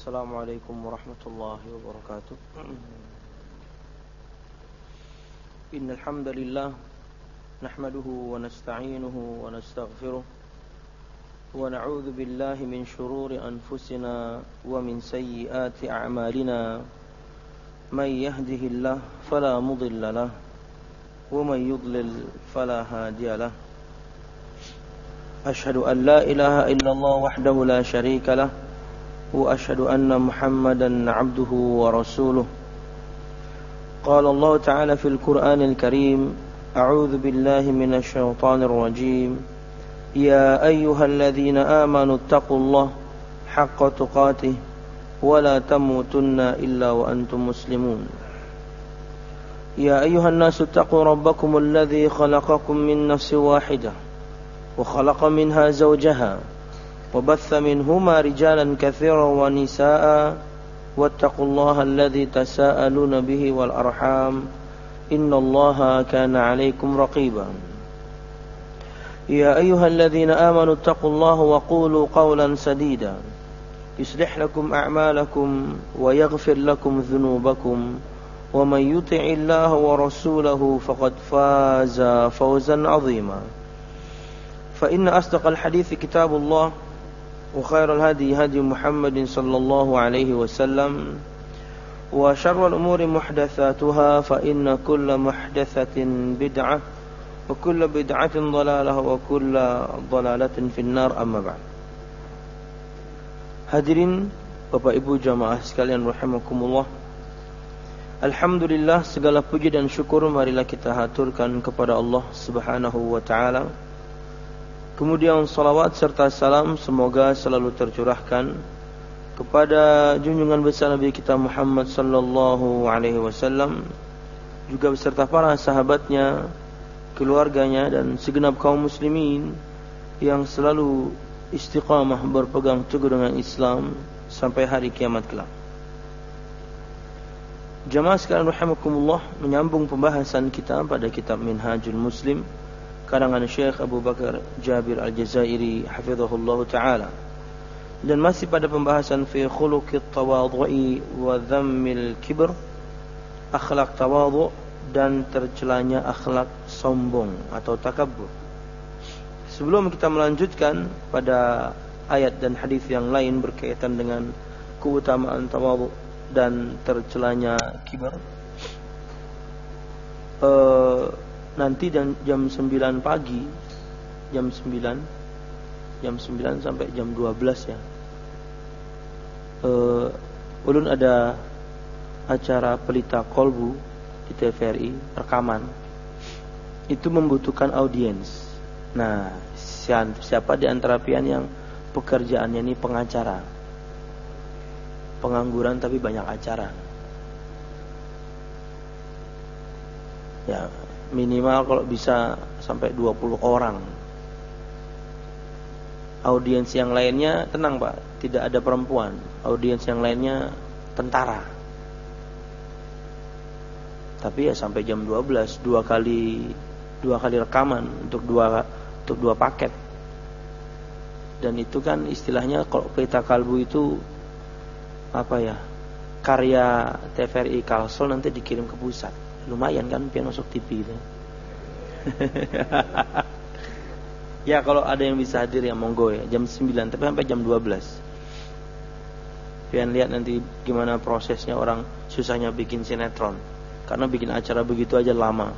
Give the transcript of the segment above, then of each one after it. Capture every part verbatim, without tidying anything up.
السلام عليكم ورحمة الله وبركاته. إن الحمد لله نحمده ونستعينه ونستغفره ونعوذ بالله من شرور أنفسنا ومن سيئات أعمالنا من يهده الله فلا مضل له ومن يضلل فلا هادي له أشهد أن لا إله إلا الله وحده لا شريك له وأشهد أن محمدا عبده ورسوله. قال الله تعالى في القرآن الكريم: أعوذ بالله من الشيطان الرجيم. يا أيها الذين آمنوا اتقوا الله حق تقاته ولا تموتن إلا وأنتم مسلمون. يا أيها الناس اتقوا ربكم الذي خلقكم من نفس واحدة وخلق منها زوجها وبث منهما رجالا كثيرا ونساء واتقوا الله الذي تساءلون به والأرحام إن الله كان عليكم رقيبا. يا أيها الذين آمنوا اتقوا الله وقولوا قولا سديدا يصلح لكم أعمالكم ويغفر لكم ذنوبكم ومن يطع الله ورسوله فقد فاز فوزا عظيما. فإن أصدق الحديث كتاب الله وخير الهدي هدي محمد صلى الله عليه وسلم وشر الأمور محدثاتها فإن كل محدثة بدعة وكل بدعة ضلالة وكل ضلالة في النار. أما بعد. Hadirin Bapak Ibu jamaah sekalian rahimakumullah. Alhamdulillah, segala puji dan syukur marilah kita haturkan kepada Allah Subhanahu wa taala. Kemudian salawat serta salam semoga selalu tercurahkan kepada junjungan besar Nabi kita Muhammad sallallahu alaihi wasallam, juga beserta para sahabatnya, keluarganya dan segenap kaum muslimin yang selalu istiqamah berpegang teguh dengan Islam sampai hari kiamat kelak. Jamaah sekalian rahimakumullah, menyambung pembahasan kita pada kitab Minhajul Muslim karangan Syekh Abu Bakar Jabir Al-Jazairi hafizahullah ta'ala, dan masih pada pembahasan fi khuluqit tawadhu'i wa dhammil kibr, akhlak tawadhu dan tercelanya akhlak sombong atau takabbur. Sebelum kita melanjutkan pada ayat dan hadis yang lain berkaitan dengan keutamaan tawadhu dan tercelanya kibr, uh, nanti dan jam sembilan pagi, jam sembilan, jam sembilan sampai jam dua belas ya. Uh, ulun ada acara Pelita Kolbu di T V R I, rekaman. Itu membutuhkan audiens. Nah, siapa di antara pian yang pekerjaannya ini pengacara? Pengangguran tapi banyak acara. Ya, minimal kalau bisa sampai dua puluh orang. Audiens yang lainnya tenang Pak, tidak ada perempuan. Audiens yang lainnya tentara. Tapi ya sampai jam dua belas, dua kali dua kali rekaman untuk dua untuk dua paket. Dan itu kan istilahnya kalau Pelita Kalbu itu apa ya? Karya T V R I Kalsel nanti dikirim ke pusat. Lumayan kan pian masuk T V itu. Ya kalau ada yang bisa hadir ya monggo ya, jam sembilan tapi sampai jam dua belas. Pian lihat nanti gimana prosesnya orang susahnya bikin sinetron. Karena bikin acara begitu aja lama.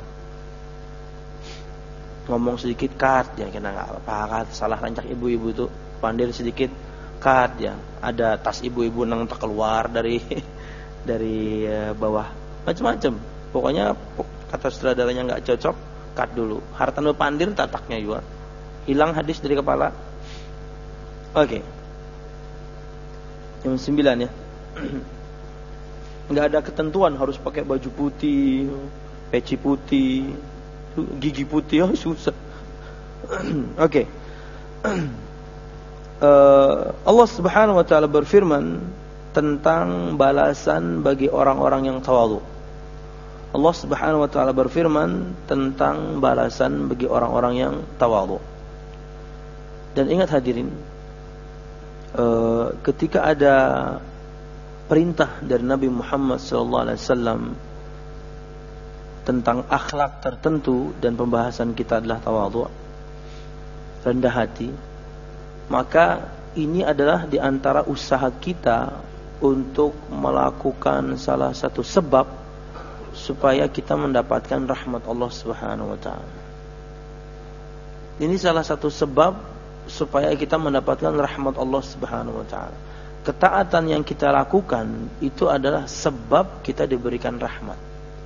Ngomong sedikit cut ya, kena enggak apa-apa, salah rancak ibu-ibu itu pandir sedikit cut ya. Ada tas ibu-ibu nang keluar dari dari bawah. Macam-macam. Pokoknya kata sutradaranya enggak cocok, cut dulu. Hartanu pandir tataknya juga. Hilang hadis dari kepala. Oke. Okay. Jam sembilan ya. Enggak ada ketentuan harus pakai baju putih, peci putih, gigi putih, oh susah. Oke. Okay. uh, Allah Subhanahu wa taala berfirman tentang balasan bagi orang-orang yang tawadhu. Allah Subhanahu wa taala berfirman tentang balasan bagi orang-orang yang tawadhu. Dan ingat hadirin, uh, ketika ada perintah dari Nabi Muhammad sallallahu alaihi wasallam tentang akhlak tertentu dan pembahasan kita adalah tawadhu, rendah hati, maka ini adalah di antara usaha kita untuk melakukan salah satu sebab supaya kita mendapatkan rahmat Allah Subhanahu wa taala. Ini salah satu sebab supaya kita mendapatkan rahmat Allah Subhanahu wa taala. Ketaatan yang kita lakukan itu adalah sebab kita diberikan rahmat.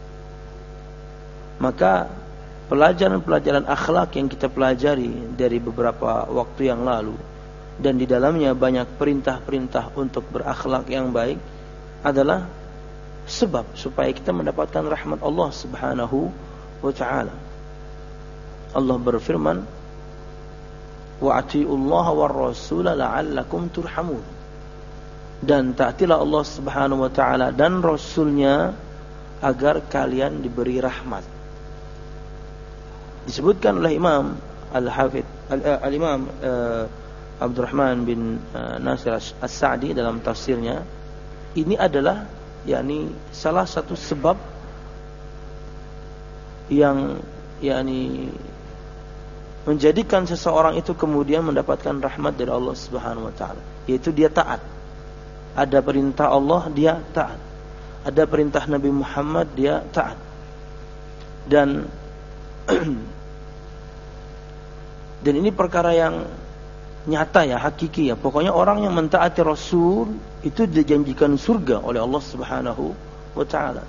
Maka pelajaran-pelajaran akhlak yang kita pelajari dari beberapa waktu yang lalu, dan di dalamnya banyak perintah-perintah untuk berakhlak yang baik, adalah sebab supaya kita mendapatkan rahmat Allah Subhanahu wa taala. Allah berfirman, wa atiullaha war rasula la'allakum turhamun. Dan taatilah Allah Subhanahu wa taala dan rasulnya agar kalian diberi rahmat. Disebutkan oleh Imam Al-Hafidh Al-Imam uh, Abdurrahman bin uh, Nasir As-Sa'di dalam tafsirnya, ini adalah yakni salah satu sebab yang yakni menjadikan seseorang itu kemudian mendapatkan rahmat dari Allah Subhanahu wa taala, yaitu dia taat. Ada perintah Allah, dia taat. Ada perintah Nabi Muhammad, dia taat. Dan dan ini perkara yang nyata ya, hakiki ya. Pokoknya orang yang mentaati Rasul itu dijanjikan surga oleh Allah Subhanahu wa taala.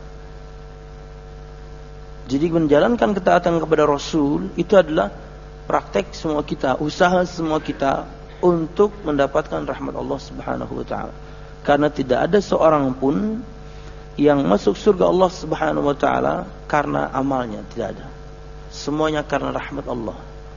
Jadi menjalankan ketaatan kepada Rasul itu adalah praktek semua kita, usaha semua kita untuk mendapatkan rahmat Allah Subhanahu wa taala. Karena tidak ada seorang pun yang masuk surga Allah Subhanahu wa taala karena amalnya, tidak ada. Semuanya karena rahmat Allah.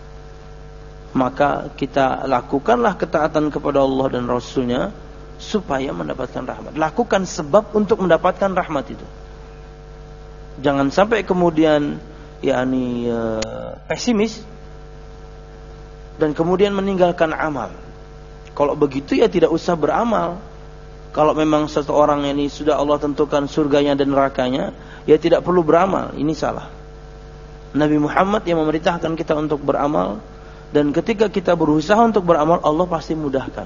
Maka kita lakukanlah ketaatan kepada Allah dan Rasulnya supaya mendapatkan rahmat. Lakukan sebab untuk mendapatkan rahmat itu. Jangan sampai kemudian yakni uh, pesimis dan kemudian meninggalkan amal. Kalau begitu ya tidak usah beramal. Kalau memang seseorang ini sudah Allah tentukan surganya dan nerakanya, ya tidak perlu beramal. Ini salah. Nabi Muhammad yang memerintahkan kita untuk beramal, dan ketika kita berusaha untuk beramal, Allah pasti mudahkan.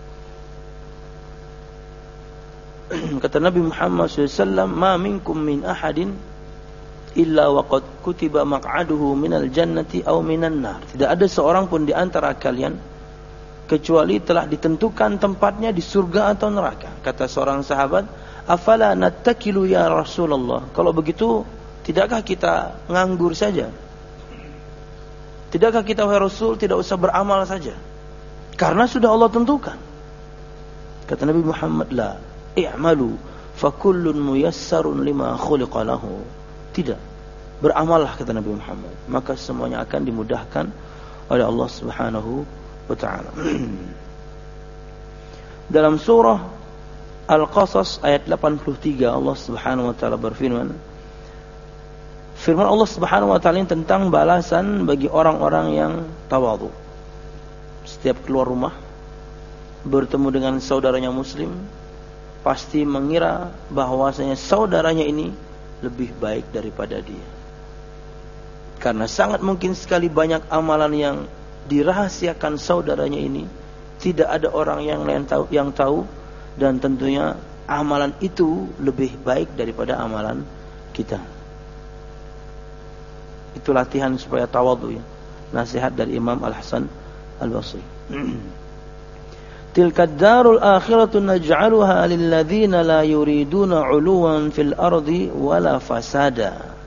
Kata Nabi Muhammad shallallahu alaihi wasallam, "Ma minkum min ahadin illa waqad kutiba maq'aduhu minal jannati aw minan nar." Tidak ada seorang pun di antara kalian kecuali telah ditentukan tempatnya di surga atau neraka. Kata seorang sahabat, "Afala nattakilu ya Rasulullah?" Kalau begitu, tidakkah kita nganggur saja? Tidakkah kita wahai Rasul tidak usah beramal saja? Karena sudah Allah tentukan. Kata Nabi Muhammad, "La i'malu fa kullun muyassarun lima khuliqa lahu." Tidak. Beramallah kata Nabi Muhammad, maka semuanya akan dimudahkan oleh Allah Subhanahu wa ta'ala. Dalam surah Al-Qasas ayat delapan puluh tiga, Allah Subhanahu wa ta'ala berfirman, firman Allah Subhanahu wa ta'ala tentang balasan bagi orang-orang yang tawadhu. Setiap keluar rumah bertemu dengan saudaranya muslim, pasti mengira bahwasanya saudaranya ini lebih baik daripada dia. Karena sangat mungkin sekali banyak amalan yang dirahasiakan saudaranya ini, tidak ada orang yang lain tahu, yang tahu, dan tentunya amalan itu lebih baik daripada amalan kita. Itu latihan supaya tawadhu ya. Nasihat dari Imam Al-Hasan Al-Basri. Tilka ad-darul akhiratu naj'aluha lil ladzina la yuriduna 'uluwan fil ardi wala fasada.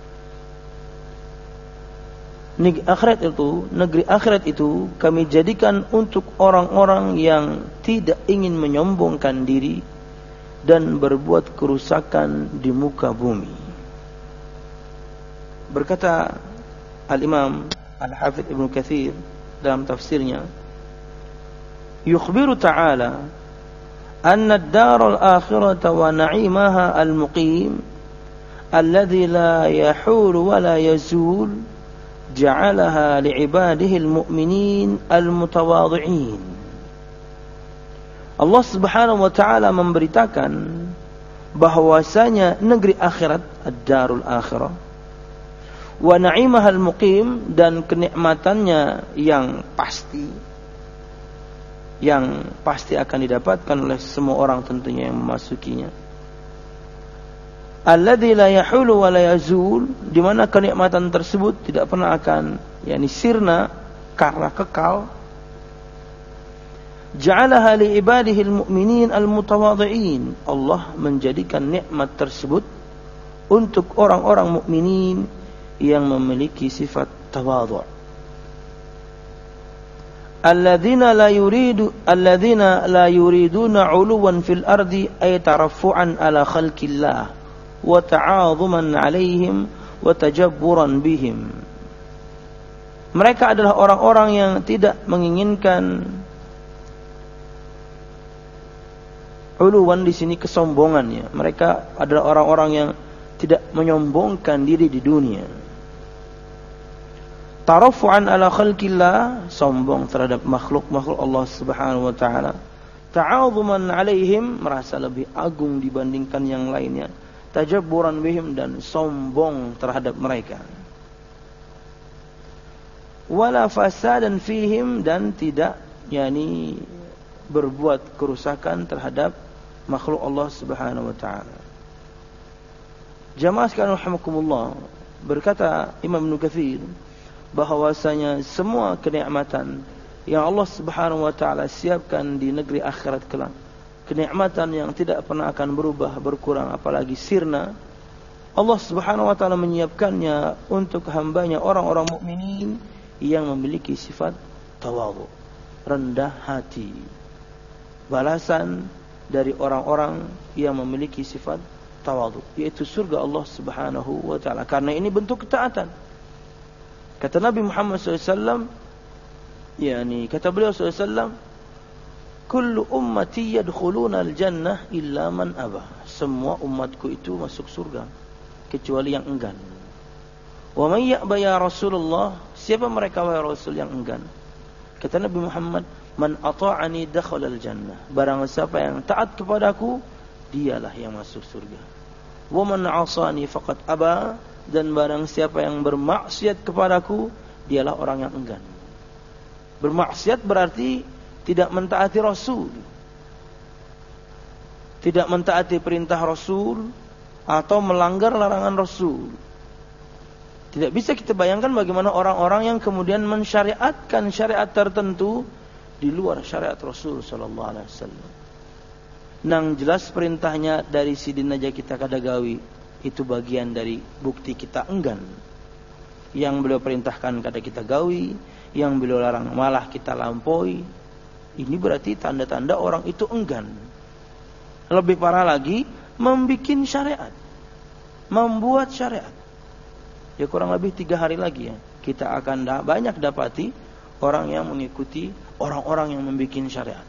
Negeri akhirat itu, negeri akhirat itu kami jadikan untuk orang-orang yang tidak ingin menyombongkan diri dan berbuat kerusakan di muka bumi. Berkata Al-Imam Al-Hafidh Ibnu Katsir dalam tafsirnya, yukhbiru ta'ala anna ad-dar al-akhirata wa na'imaha al-muqim alladhi la yahulu wa la yazul ja'alaha li'ibadihi al-mu'minin al-mutawadhi'in. Allah Subhanahu wa ta'ala memberitakan bahwasanya negeri akhirat, ad-darul akhirah, wa na'imahal muqim, dan kenikmatannya yang pasti, yang pasti akan didapatkan oleh semua orang tentunya yang memasukinya. Alladzi la yahulu wa la yazul, di mana kenikmatan tersebut tidak pernah akan yakni sirna karena kekal. Ja'alaha li ibadihil mu'minin al-mutawadhi'in, Allah menjadikan nikmat tersebut untuk orang-orang mukminin yang memiliki sifat tawadhu'. Alladzina la yuridu alladzina la yuriduna 'uluwan fil ardi ay taraffu'an ala khalqillah wa ta'adhuman 'alaihim wa tajabburan bihim. Mereka adalah orang-orang yang tidak menginginkan uluwan di sini kesombongannya. Mereka adalah orang-orang yang tidak menyombongkan diri di dunia. Tarafu'an ala khalqillah, sombong terhadap makhluk-makhluk Allah Subhanahu wa taala. Ta'adhuman 'alaihim, merasa lebih agung dibandingkan yang lainnya. Tajabburan bihim, dan sombong terhadap mereka. Wala fasadan fihim, dan tidak yakni berbuat kerusakan terhadap makhluk Allah Subhanahu wa taala. Jamaah sekalian rahimakumullah, berkata Imam Ibnu Katsir bahwasanya semua kenikmatan yang Allah Subhanahu wa taala siapkan di negeri akhirat kelak, kenikmatan yang tidak pernah akan berubah, berkurang, apalagi sirna, Allah Subhanahu wa taala menyiapkannya untuk hambanya orang-orang mukminin yang memiliki sifat tawadhu, rendah hati. Balasan dari orang-orang yang memiliki sifat tawadhu, yaitu surga Allah Subhanahu wa taala. Karena ini bentuk ketaatan. Kata Nabi Muhammad sallallahu alaihi wasallam, yakni kata beliau sallallahu alaihi wasallam, kullu ummati yadkhuluna al-jannah illa man aba. Semua umatku itu masuk surga kecuali yang enggan. Wa man ya'ba ya Rasulullah, siapa mereka wahai Rasul yang enggan? Kata Nabi Muhammad, man ata'ani dakhala al-jannah. Barang siapa yang taat kepadaku, dialah yang masuk surga. Wa man 'asani faqad aba, dan barang siapa yang bermaksiat kepadaku, dialah orang yang enggan. Bermaksiat berarti tidak mentaati Rasul, tidak mentaati perintah Rasul, atau melanggar larangan Rasul. Tidak bisa kita bayangkan bagaimana orang-orang yang kemudian mensyariatkan syariat tertentu di luar syariat Rasul sallallahu alaihi wasallam. Nang jelas perintahnya dari sidin aja kita kadagawi, itu bagian dari bukti kita enggan. Yang beliau perintahkan kada kita gawi, yang beliau larang malah kita lampaui. Ini berarti tanda-tanda orang itu enggan. Lebih parah lagi, membikin syariat, membuat syariat. Ya kurang lebih tiga hari lagi ya, kita akan da- banyak dapati orang yang mengikuti orang-orang yang membikin syariat.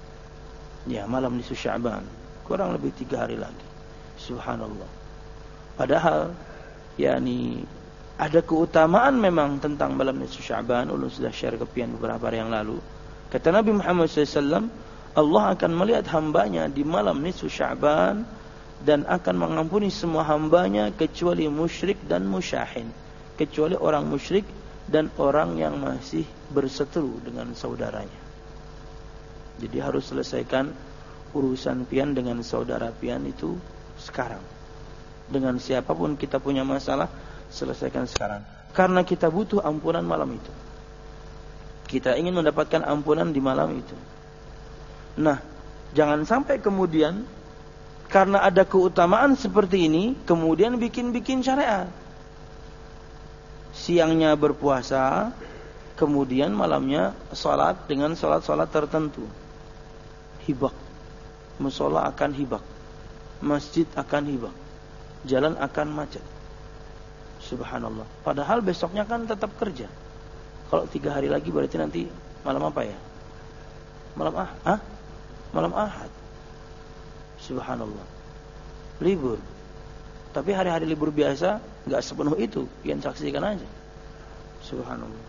Ya, malam nisfu Sya'ban, kurang lebih tiga hari lagi. Subhanallah. Padahal, yakni ada keutamaan memang tentang malam nisfu Sya'ban. Ulun sudah share kepian beberapa hari yang lalu. Kata Nabi Muhammad sallallahu alaihi wasallam, Allah akan melihat hambanya di malam nisfu Sya'ban dan akan mengampuni semua hambanya kecuali musyrik dan musyahin, kecuali orang musyrik dan orang yang masih berseteru dengan saudaranya. Jadi harus selesaikan urusan pian dengan saudara pian itu sekarang. Dengan siapapun kita punya masalah, selesaikan sekarang. Karena kita butuh ampunan malam itu. Kita ingin mendapatkan ampunan di malam itu. Nah, jangan sampai kemudian karena ada keutamaan seperti ini, kemudian bikin-bikin syariat. Siangnya berpuasa, kemudian malamnya salat dengan salat-salat tertentu. Hibak. Musola akan hibak. Masjid akan hibak. Jalan akan macet. Subhanallah. Padahal besoknya kan tetap kerja. Kalau tiga hari lagi berarti nanti malam apa ya? Malam ah, ah? Malam Ahad. Subhanallah. Libur. Tapi hari-hari libur biasa enggak sepenuh itu, pian saksikan aja. Subhanallah.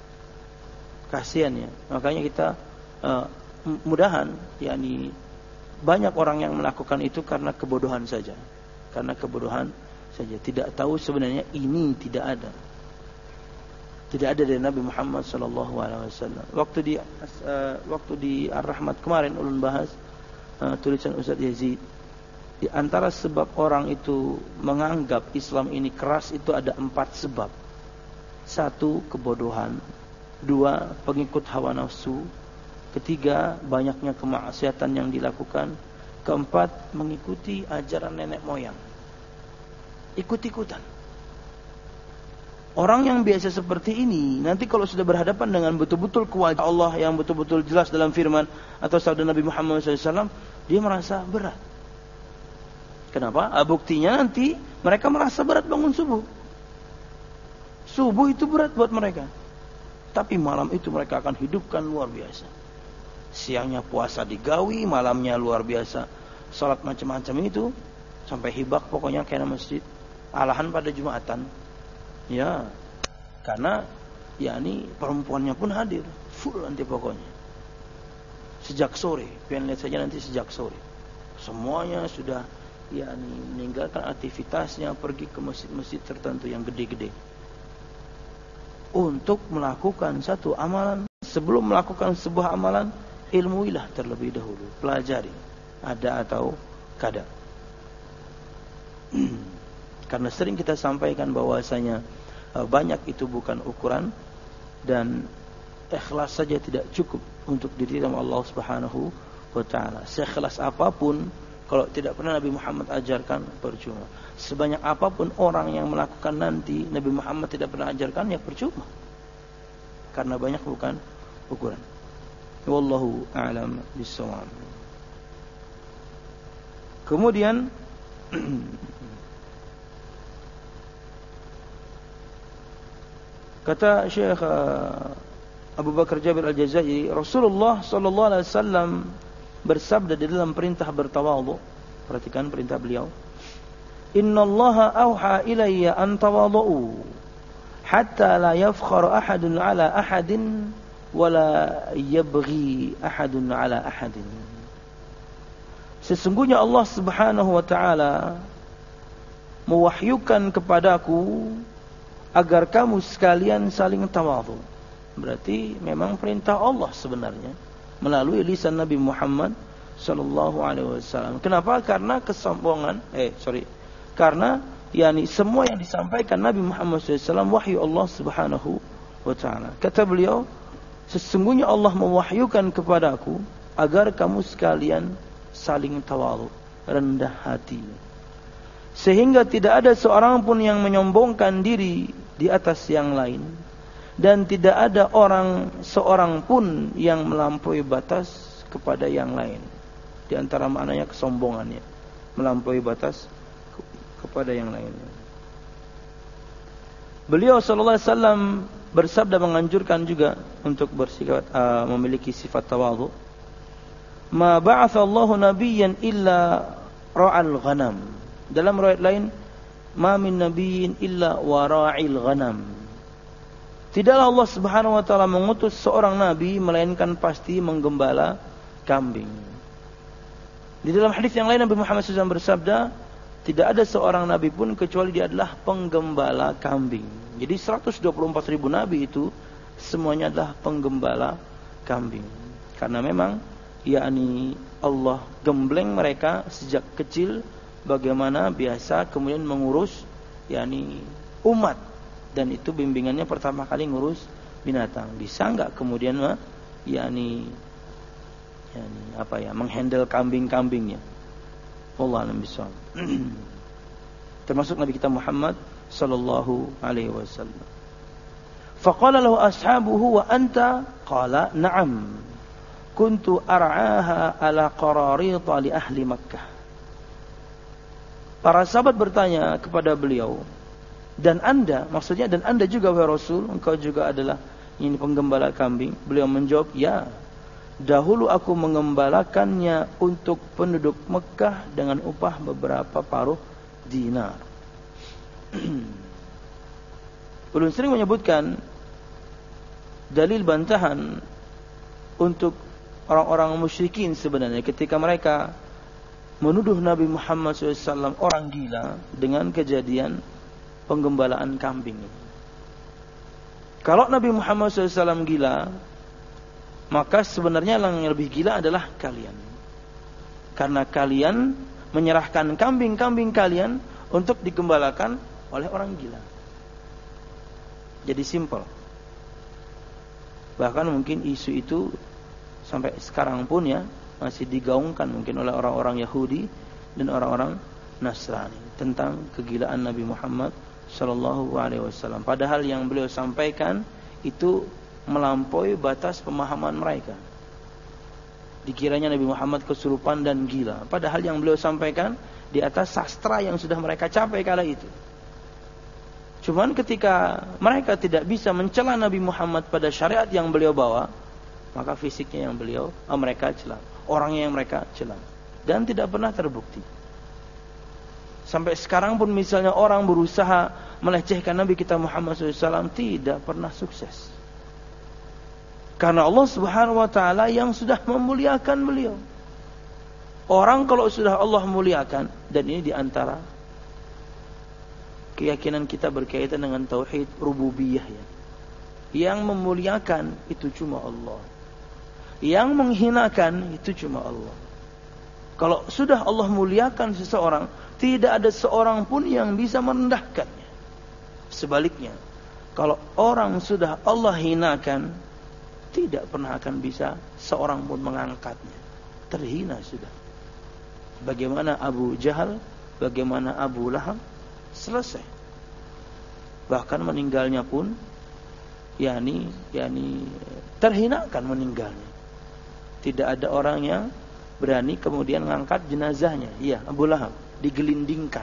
Kasihan ya. Makanya kita uh, mudahan yakni banyak orang yang melakukan itu karena kebodohan saja. Karena kebodohan saja, tidak tahu sebenarnya ini tidak ada. Tidak ada dari Nabi Muhammad sallallahu alaihi wasallam. Waktu di uh, waktu di Ar-Rahmat kemarin ulun bahas uh, tulisan Ustaz Yazid, di antara sebab orang itu menganggap Islam ini keras itu ada empat sebab. Satu, kebodohan. Dua, pengikut hawa nafsu. Ketiga, banyaknya kemaksiatan yang dilakukan. Keempat, mengikuti ajaran nenek moyang. Ikut-ikutan. Orang yang biasa seperti ini, nanti kalau sudah berhadapan dengan betul-betul kuasa Allah yang betul-betul jelas dalam firman atau sabda Nabi Muhammad shallallahu alaihi wasallam, dia merasa berat. Kenapa? Ah, buktinya nanti mereka merasa berat bangun subuh. Subuh itu berat buat mereka. Tapi malam itu mereka akan hidupkan luar biasa. Siangnya puasa digawi, malamnya luar biasa salat macam-macam itu, sampai hibak pokoknya kayak masjid. Alahan pada Jumatan. Ya, karena yakni perempuannya pun hadir, full nanti pokoknya. Sejak sore, pengen lihat saja nanti sejak sore. Semuanya sudah yakni meninggalkan aktivitasnya, pergi ke masjid-masjid tertentu yang gede-gede. Untuk melakukan satu amalan, sebelum melakukan sebuah amalan, ilmuilah terlebih dahulu, pelajari ada atau kada. Karena sering kita sampaikan bahwasanya banyak itu bukan ukuran, dan ikhlas saja tidak cukup untuk diterima Allah Subhanahu wa taala. Seikhlas apapun kalau tidak pernah Nabi Muhammad ajarkan, percuma. Sebanyak apapun orang yang melakukan nanti Nabi Muhammad tidak pernah ajarkan, ya percuma. Karena banyak bukan ukuran. Wallahu a'lam bishawab. Kemudian kata Syekh Abu Bakar Jabir Al-Jazairi, Rasulullah sallallahu alaihi wasallam bersabda di dalam perintah bertawadhu. Perhatikan perintah beliau. Innallaha auha ilayya an tawadhu hatta la yafkhar ahadun ala ahadin wala yabghi ahadun ala ahadin. Sesungguhnya Allah Subhanahu wa taala mewahyukan kepadaku agar kamu sekalian saling tawadhu. Berarti memang perintah Allah sebenarnya melalui lisan Nabi Muhammad sallallahu alaihi wasallam. Kenapa? Karena kesombongan, eh sorry. Karena yakni semua yang disampaikan Nabi Muhammad sallallahu alaihi wasallam wahyu Allah Subhanahu wa taala. Kata beliau, sesungguhnya Allah mewahyukan kepadaku agar kamu sekalian saling tawadhu, rendah hati. Sehingga tidak ada seorang pun yang menyombongkan diri di atas yang lain, dan tidak ada orang seorang pun yang melampaui batas kepada yang lain. Di antara maknanya kesombongannya, melampaui batas ke- kepada yang lainnya. Beliau sallallahu alaihi wasallam bersabda menganjurkan juga untuk bersikap uh, memiliki sifat tawadhu. Ma ba'atha Allahu nabiyyan illa ra'al ghanam. Dalam riwayat lain, ma min nabiyyin illa wara'il ghanam. Tidaklah Allah Subhanahu wa taala mengutus seorang nabi melainkan pasti menggembala kambing. Di dalam hadis yang lain Nabi Muhammad shallallahu alaihi wasallam bersabda, tidak ada seorang nabi pun kecuali dia adalah penggembala kambing. Jadi seratus dua puluh empat ribu nabi itu semuanya adalah penggembala kambing. Karena memang yakni Allah gembleng mereka sejak kecil bagaimana biasa kemudian mengurus yakni umat, dan itu bimbingannya pertama kali ngurus binatang. Bisa enggak kemudian mah yakni yakni apa ya menghandle kambing-kambingnya. Wallahu a'lam bishawab. Termasuk Nabi kita Muhammad sallallahu alaihi wasallam. Faqala lahu ashabuhu wa anta? Qala na'am. Kuntu ar'aha ala qararita li ahli Makkah. Para sahabat bertanya kepada beliau, dan anda, maksudnya dan anda juga wahai Rasul, engkau juga adalah ini penggembala kambing? Beliau menjawab, ya, dahulu aku mengembalakannya untuk penduduk Mekah dengan upah beberapa paruh dinar. Ulun sering menyebutkan dalil bantahan untuk orang-orang musyrikin sebenarnya ketika mereka menuduh Nabi Muhammad shallallahu alaihi wasallam orang gila dengan kejadian penggembalaan kambing. Kalau Nabi Muhammad shallallahu alaihi wasallam gila, maka sebenarnya yang lebih gila adalah kalian. Karena kalian menyerahkan kambing-kambing kalian untuk digembalakan oleh orang gila. Jadi simpel. Bahkan mungkin isu itu sampai sekarang pun ya masih digaungkan mungkin oleh orang-orang Yahudi dan orang-orang Nasrani tentang kegilaan Nabi Muhammad sallallahu alaihi wasallam. Padahal yang beliau sampaikan itu melampaui batas pemahaman mereka. Dikiranya Nabi Muhammad kesurupan dan gila. Padahal yang beliau sampaikan di atas sastra yang sudah mereka capai kala itu. Cuman ketika mereka tidak bisa mencela Nabi Muhammad pada syariat yang beliau bawa, maka fisiknya yang beliau, oh, mereka cela, orangnya yang mereka cela, dan tidak pernah terbukti. Sampai sekarang pun misalnya orang berusaha melecehkan Nabi kita Muhammad shallallahu alaihi wasallam tidak pernah sukses. Karena Allah Subhanahu wa taala yang sudah memuliakan beliau. Orang kalau sudah Allah muliakan, dan ini diantara keyakinan kita berkaitan dengan tauhid rububiyah ya. Yang memuliakan itu cuma Allah. Yang menghinakan itu cuma Allah. Kalau sudah Allah muliakan seseorang, tidak ada seorang pun yang bisa merendahkannya. Sebaliknya, kalau orang sudah Allah hinakan, tidak pernah akan bisa seorang pun mengangkatnya. Terhina sudah. Bagaimana Abu Jahal, bagaimana Abu Lahab, selesai. Bahkan meninggalnya pun yakni yakni terhinakan meninggalnya. Tidak ada orang yang berani kemudian mengangkat jenazahnya. Iya, Abu Lahab digelindingkan.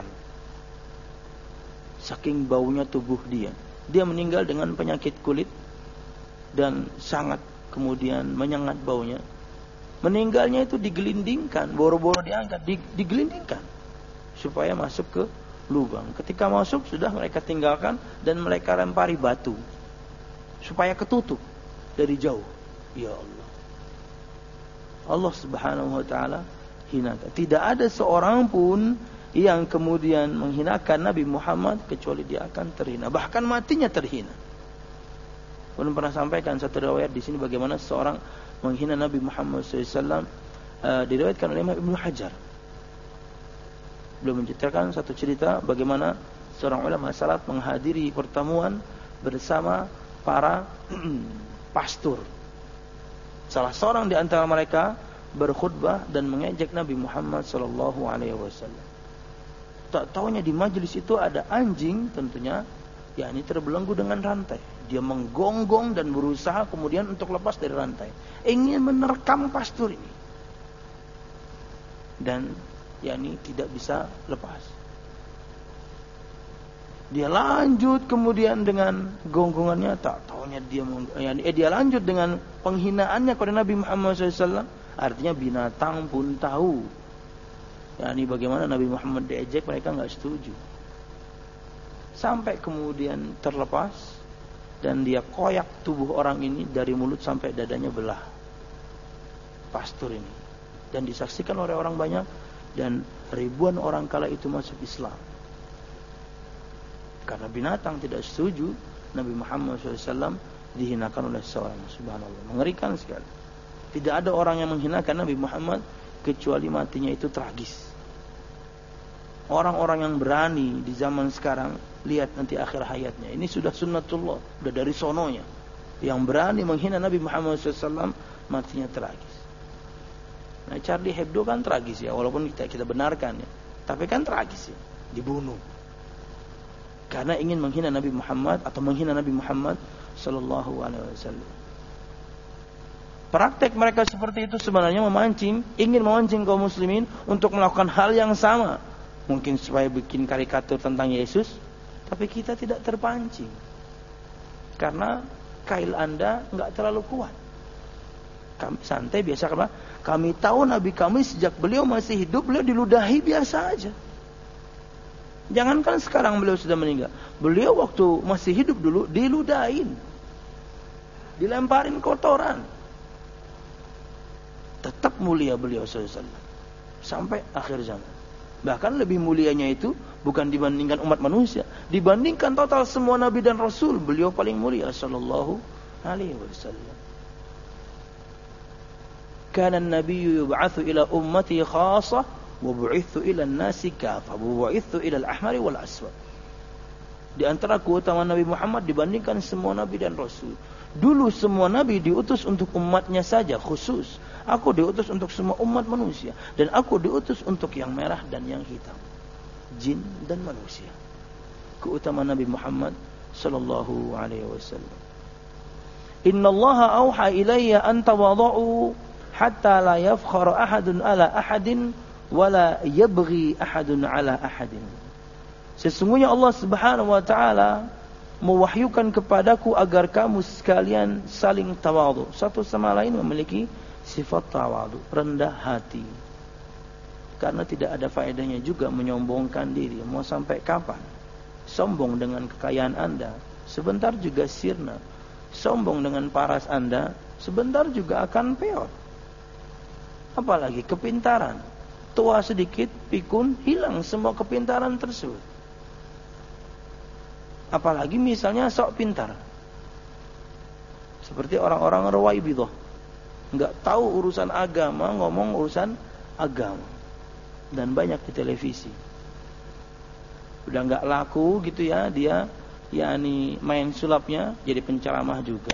Saking baunya tubuh dia. Dia meninggal dengan penyakit kulit dan sangat kemudian menyengat baunya. Meninggalnya itu digelindingkan, boro-boro diangkat, digelindingkan supaya masuk ke lubang. Ketika masuk sudah mereka tinggalkan dan mereka lempari batu supaya ketutup dari jauh. Ya Allah. Allah Subhanahu wa taala hinakan. Tidak ada seorang pun yang kemudian menghinakan Nabi Muhammad kecuali dia akan terhina. Bahkan matinya terhina. Belum pernah sampaikan satu riwayat di sini bagaimana seorang menghina Nabi Muhammad shallallahu alaihi wasallam, uh, diriwayatkan oleh Imam Ibnu Hajar. Beliau menceritakan satu cerita bagaimana seorang ulama salaf menghadiri pertemuan bersama para pastor. Salah seorang di antara mereka berkhutbah dan mengejek Nabi Muhammad sallallahu alaihi wasallam. Tak taunya di majelis itu ada anjing tentunya, yakni terbelenggu dengan rantai. Dia menggonggong dan berusaha kemudian untuk lepas dari rantai, ingin menerkam pastor ini. Dan yakni tidak bisa lepas. Dia lanjut kemudian dengan gonggongannya, tak taunya dia yakni, eh, dia lanjut dengan penghinaannya kepada Nabi Muhammad shallallahu alaihi wasallam. Artinya binatang pun tahu yakni bagaimana Nabi Muhammad diejek, mereka enggak setuju. Sampai kemudian terlepas dan dia koyak tubuh orang ini dari mulut sampai dadanya belah. Pastor ini, dan disaksikan oleh orang banyak. Dan ribuan orang kala itu masuk Islam. Karena binatang tidak setuju Nabi Muhammad shallallahu alaihi wasallam dihinakan oleh seorang. Subhanallah, mengerikan sekali. Tidak ada orang yang menghinakan Nabi Muhammad kecuali matinya itu tragis. Orang-orang yang berani di zaman sekarang, lihat nanti akhir hayatnya, ini sudah sunnatullah, sudah dari sononya. Yang berani menghina Nabi Muhammad shallallahu alaihi wasallam matinya tragis. Nah, Charlie Hebdo kan tragis ya, walaupun kita kita benarkan ya, tapi kan tragis ya, dibunuh karena ingin menghina Nabi Muhammad atau menghina Nabi Muhammad sallallahu alaihi wasallam. Praktek mereka seperti itu sebenarnya memancing, ingin memancing kaum muslimin untuk melakukan hal yang sama, mungkin supaya bikin karikatur tentang Yesus, tapi kita tidak terpancing karena kail Anda enggak terlalu kuat. Kami santai biasa, karena kami tahu Nabi kami sejak beliau masih hidup, beliau diludahi biasa aja. Jangankan sekarang beliau sudah meninggal, beliau waktu masih hidup dulu diludahin, dilemparin kotoran. Tetap mulia beliau sallallahu alaihi wasallam. sampai akhir zaman. Bahkan lebih mulianya itu bukan dibandingkan umat manusia, dibandingkan total semua nabi dan rasul, beliau paling mulia sallallahu alaihi wasallam. Kana an-nabiyyu yub'atsu ila ummati khassah wa bu'itsu ila an-nasi kaffah wa bu'itsu ila al-ahmari wal aswad. Di antara keutamaan Nabi Muhammad dibandingkan semua nabi dan rasul. Dulu semua nabi diutus untuk umatnya saja khusus. Aku diutus untuk semua umat manusia. Dan aku diutus untuk yang merah dan yang hitam. Jin dan manusia. Keutamaan Nabi Muhammad sallallahu alaihi wasallam. Inna Allah auha ilayya an tawadhu hatta la yafkhara ahadun ala ahadin wala yabghi ahadun ala ahadin. Sesungguhnya Allah Subhanahu wa taala mewahyukan kepadaku agar kamu sekalian saling tawadhu, satu sama lain memiliki sifat tawadhu, rendah hati. Karena tidak ada faedahnya juga menyombongkan diri. Mau sampai kapan? Sombong dengan kekayaan Anda, sebentar juga sirna. Sombong dengan paras Anda, sebentar juga akan peot. Apalagi kepintaran. Tua sedikit, pikun, hilang semua kepintaran tersebut. Apalagi misalnya sok pintar. Seperti orang-orang Rawaibidah. Enggak tahu urusan agama, ngomong urusan agama. Dan banyak di televisi. Udah enggak laku gitu ya, dia yakni main sulapnya jadi penceramah juga.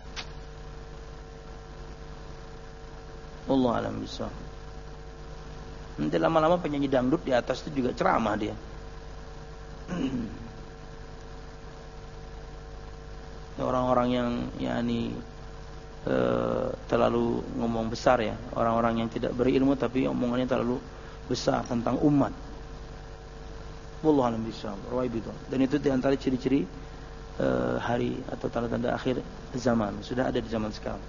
Allah alam bisawab. Nanti lama-lama penyanyi dangdut di atas itu juga ceramah dia. Orang-orang yang yakni e, terlalu ngomong besar ya, orang-orang yang tidak berilmu tapi omongannya terlalu besar tentang umat. Wallahu a'lam bishawab. Dan itu di antara ciri-ciri e, hari atau tanda-tanda akhir zaman, sudah ada di zaman sekarang.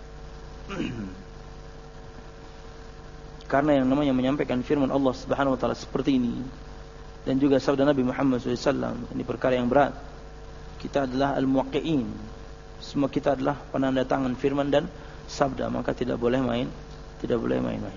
Karena yang namanya menyampaikan firman Allah Subhanahu wa taala seperti ini dan juga sabda Nabi Muhammad shallallahu alaihi wasallam, ini perkara yang berat. Kita adalah al-muwaqqi'in. Semua kita adalah penanda tangan firman dan sabda, maka tidak boleh main, tidak boleh main-main.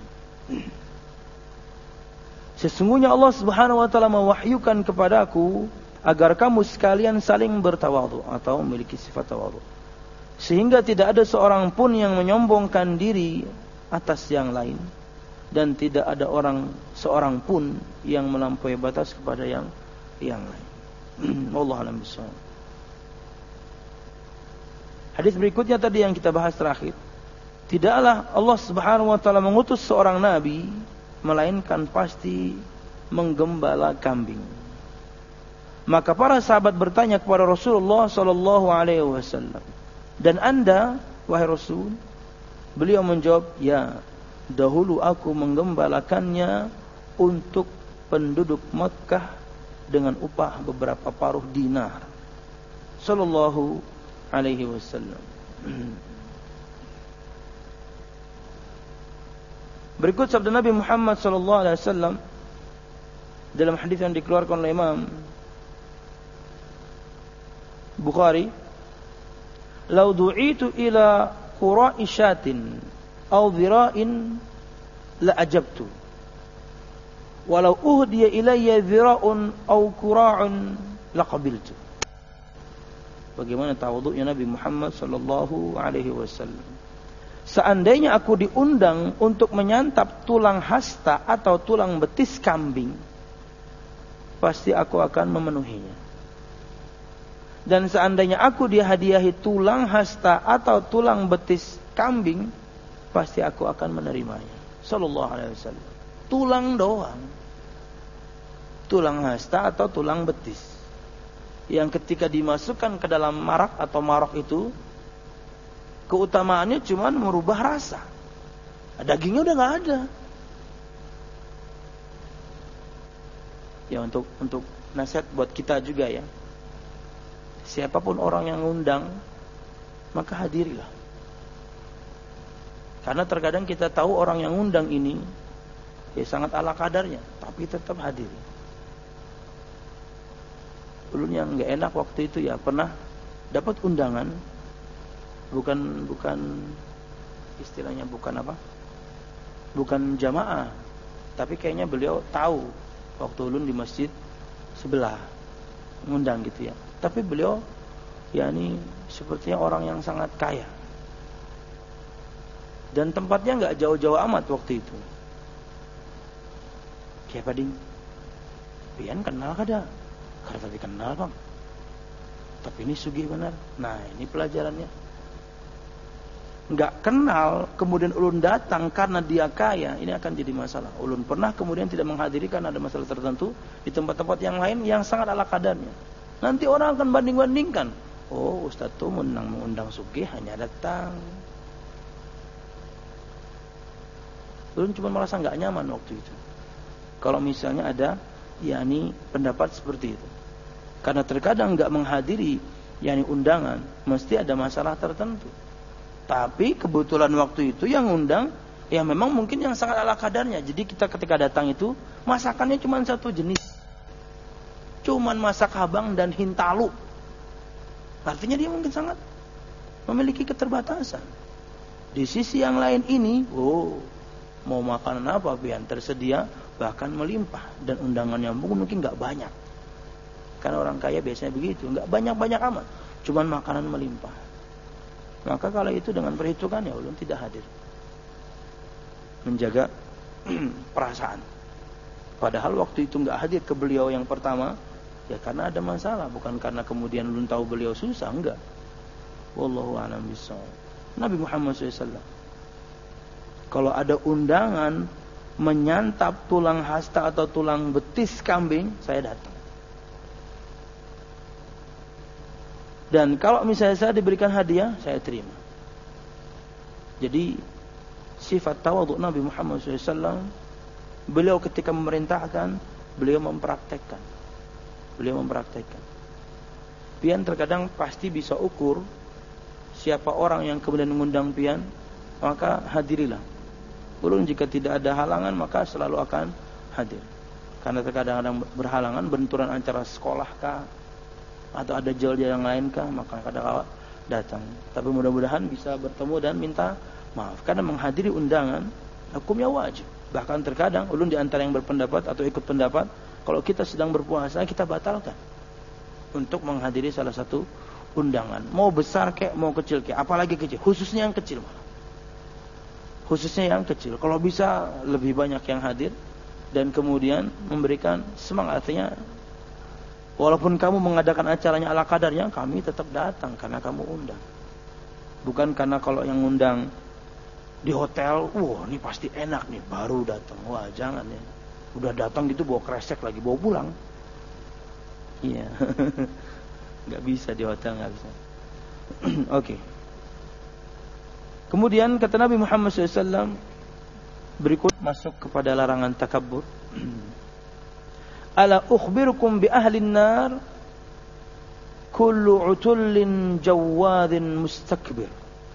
Sesungguhnya Allah Subhanahu wa taala mewahyukan kepadaku agar kamu sekalian saling bertawadhu atau memiliki sifat tawadhu. Sehingga tidak ada seorang pun yang menyombongkan diri atas yang lain dan tidak ada orang seorang pun yang melampaui batas kepada yang yang lain. Wallahu a'lam bishawab. Hadis berikutnya tadi yang kita bahas terakhir. Tidaklah Allah Subhanahu wa taala mengutus seorang nabi melainkan pasti menggembala kambing. Maka para sahabat bertanya kepada Rasulullah sallallahu alaihi wasallam, "Dan Anda, wahai Rasul?" Beliau menjawab, "Ya, dahulu aku menggembalakannya untuk penduduk Makkah dengan upah beberapa paruh dinar." Sallallahu alaihi wasallam. Berikut sabda Nabi Muhammad sallallahu alaihi wasallam dalam hadis yang dikeluarkan oleh Imam Bukhari, "Lau du'itu ila qura'i syatin aw dhira'in la ajabtu. Walau uhdiya ilayya dhira'un aw qura'un la qabiltu." Bagaimana tawadhu'nya Nabi Muhammad sallallahu alaihi wasallam. Seandainya aku diundang untuk menyantap tulang hasta atau tulang betis kambing, pasti aku akan memenuhinya. Dan seandainya aku dihadiahi tulang hasta atau tulang betis kambing, pasti aku akan menerimanya. Sallallahu alaihi wasallam. Tulang doang. Tulang hasta atau tulang betis. Yang ketika dimasukkan ke dalam marak atau marok itu, keutamaannya cuma merubah rasa. Dagingnya udah nggak ada. Ya untuk untuk nasihat buat kita juga ya. Siapapun orang yang ngundang, maka hadirilah. Karena terkadang kita tahu orang yang ngundang ini ya sangat ala kadarnya, tapi tetap hadiri. Dulunya nggak enak waktu itu ya, pernah dapat undangan, bukan bukan istilahnya bukan apa, bukan jamaah, Tapi kayaknya beliau tahu waktu ulun di masjid sebelah ngundang gitu ya. Tapi beliau yakni sepertinya orang yang sangat kaya. Dan tempatnya enggak jauh-jauh amat waktu itu. Kiai Pading, pian kenal kada? Kada tapi kenal, Bang. Tapi ini sugih benar. Nah, ini pelajarannya. Enggak kenal, kemudian ulun datang karena dia kaya, ini akan jadi masalah. Ulun pernah kemudian tidak menghadiri karena ada masalah tertentu di tempat-tempat yang lain yang sangat ala kadarnya. Nanti orang akan banding-bandingkan. Oh, Ustaz tuh menang mengundang sugih hanya datang. Ulun cuma merasa enggak nyaman waktu itu. Kalau misalnya ada yakni pendapat seperti itu. Karena terkadang enggak menghadiri yakni undangan, mesti ada masalah tertentu. Tapi kebetulan waktu itu yang undang ya memang mungkin yang sangat ala kadarnya. Jadi kita ketika datang itu masakannya cuma satu jenis. Cuman masak habang dan hintalu. Artinya dia mungkin sangat memiliki keterbatasan. Di sisi yang lain ini, oh, mau makanan apa pian tersedia bahkan melimpah dan undangannya mungkin enggak banyak. Karena orang kaya biasanya begitu, enggak banyak-banyak amat, cuman makanan melimpah. Maka kalau itu dengan perhitungan ya ulun tidak hadir. Menjaga perasaan. Padahal waktu itu enggak hadir ke beliau yang pertama, ya karena ada masalah, bukan karena kemudian ulun tahu beliau susah, enggak. Wallahu a'lam bishawab. Nabi Muhammad shallallahu alaihi wasallam kalau ada undangan menyantap tulang hasta atau tulang betis kambing, saya datang. Dan kalau misalnya saya diberikan hadiah, saya terima. Jadi sifat tawadhu Nabi Muhammad shallallahu alaihi wasallam, beliau ketika memerintahkan, beliau mempraktekkan. Beliau mempraktekkan. Pian terkadang pasti bisa ukur siapa orang yang kemudian mengundang pian, maka hadirilah. Ulun jika tidak ada halangan, maka selalu akan hadir. Karena terkadang ada berhalangan, benturan antara sekolah kah, atau ada jalan-jalan yang lain kah, maka kadang-kadang datang. Tapi mudah-mudahan bisa bertemu dan minta maaf. Karena menghadiri undangan hukumnya wajib. Bahkan terkadang ulun di antara yang berpendapat atau ikut pendapat, kalau kita sedang berpuasa kita batalkan untuk menghadiri salah satu undangan. Mau besar kek, mau kecil kek, apalagi kecil, khususnya yang kecil malah. Khususnya yang kecil. Kalau bisa lebih banyak yang hadir dan kemudian memberikan semangat. Artinya walaupun kamu mengadakan acaranya ala kadarnya, kami tetap datang karena kamu undang. Bukan karena kalau yang undang di hotel, wah ini pasti enak nih, baru datang. Wah jangan ya. Udah datang gitu bawa kresek lagi, bawa pulang. Iya. Gak bisa di hotel, gak bisa. Oke. Okay. Kemudian kata Nabi Muhammad shallallahu alaihi wasallam, berikut masuk kepada larangan takabbur. Ala ukhbirukum bi ahlin nar kullu utullin jawadin mustakbir.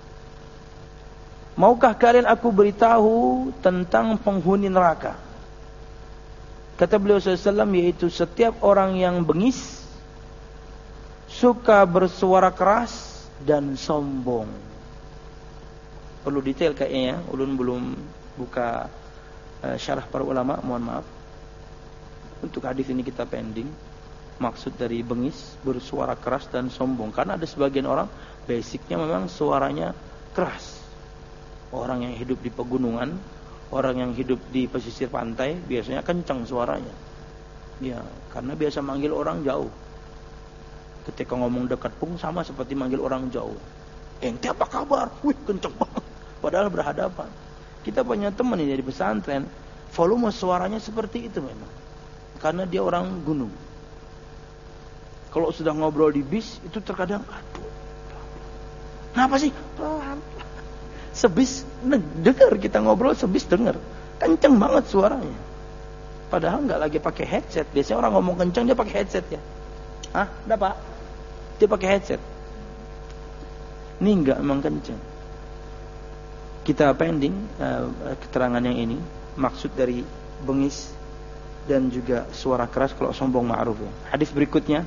Maukah kalian aku beritahu tentang penghuni neraka? Kata beliau sallallahu alaihi wasallam, yaitu setiap orang yang bengis, suka bersuara keras dan sombong. Perlu detail kayaknya, ulun belum buka uh, syarah para ulama, mohon maaf. Untuk hadis ini kita pending. Maksud dari bengis, bersuara keras dan sombong. Karena ada sebagian orang basicnya memang suaranya keras. Orang yang hidup di pegunungan, orang yang hidup di pesisir pantai biasanya kencang suaranya. Ya, karena biasa manggil orang jauh. Ketika ngomong dekat pun sama seperti manggil orang jauh. Ente apa kabar? Wih, kencang banget. Padahal berhadapan. Kita punya teman ini di pesantren, volume suaranya seperti itu memang. Karena dia orang gunung. Kalau sudah ngobrol di bis, itu terkadang, aduh, kenapa sih? Sebis dengar kita ngobrol, sebis dengar. Kencang banget suaranya. Padahal nggak lagi pakai headset. Biasanya orang ngomong kencang dia pakai headset ya. Hah? Udah Pak? Dia pakai headset. Ini enggak memang kencang. Kita pending uh, keterangan yang ini. Maksud dari bengis dan juga suara keras kalau sombong ma'ruf ya. Hadis berikutnya.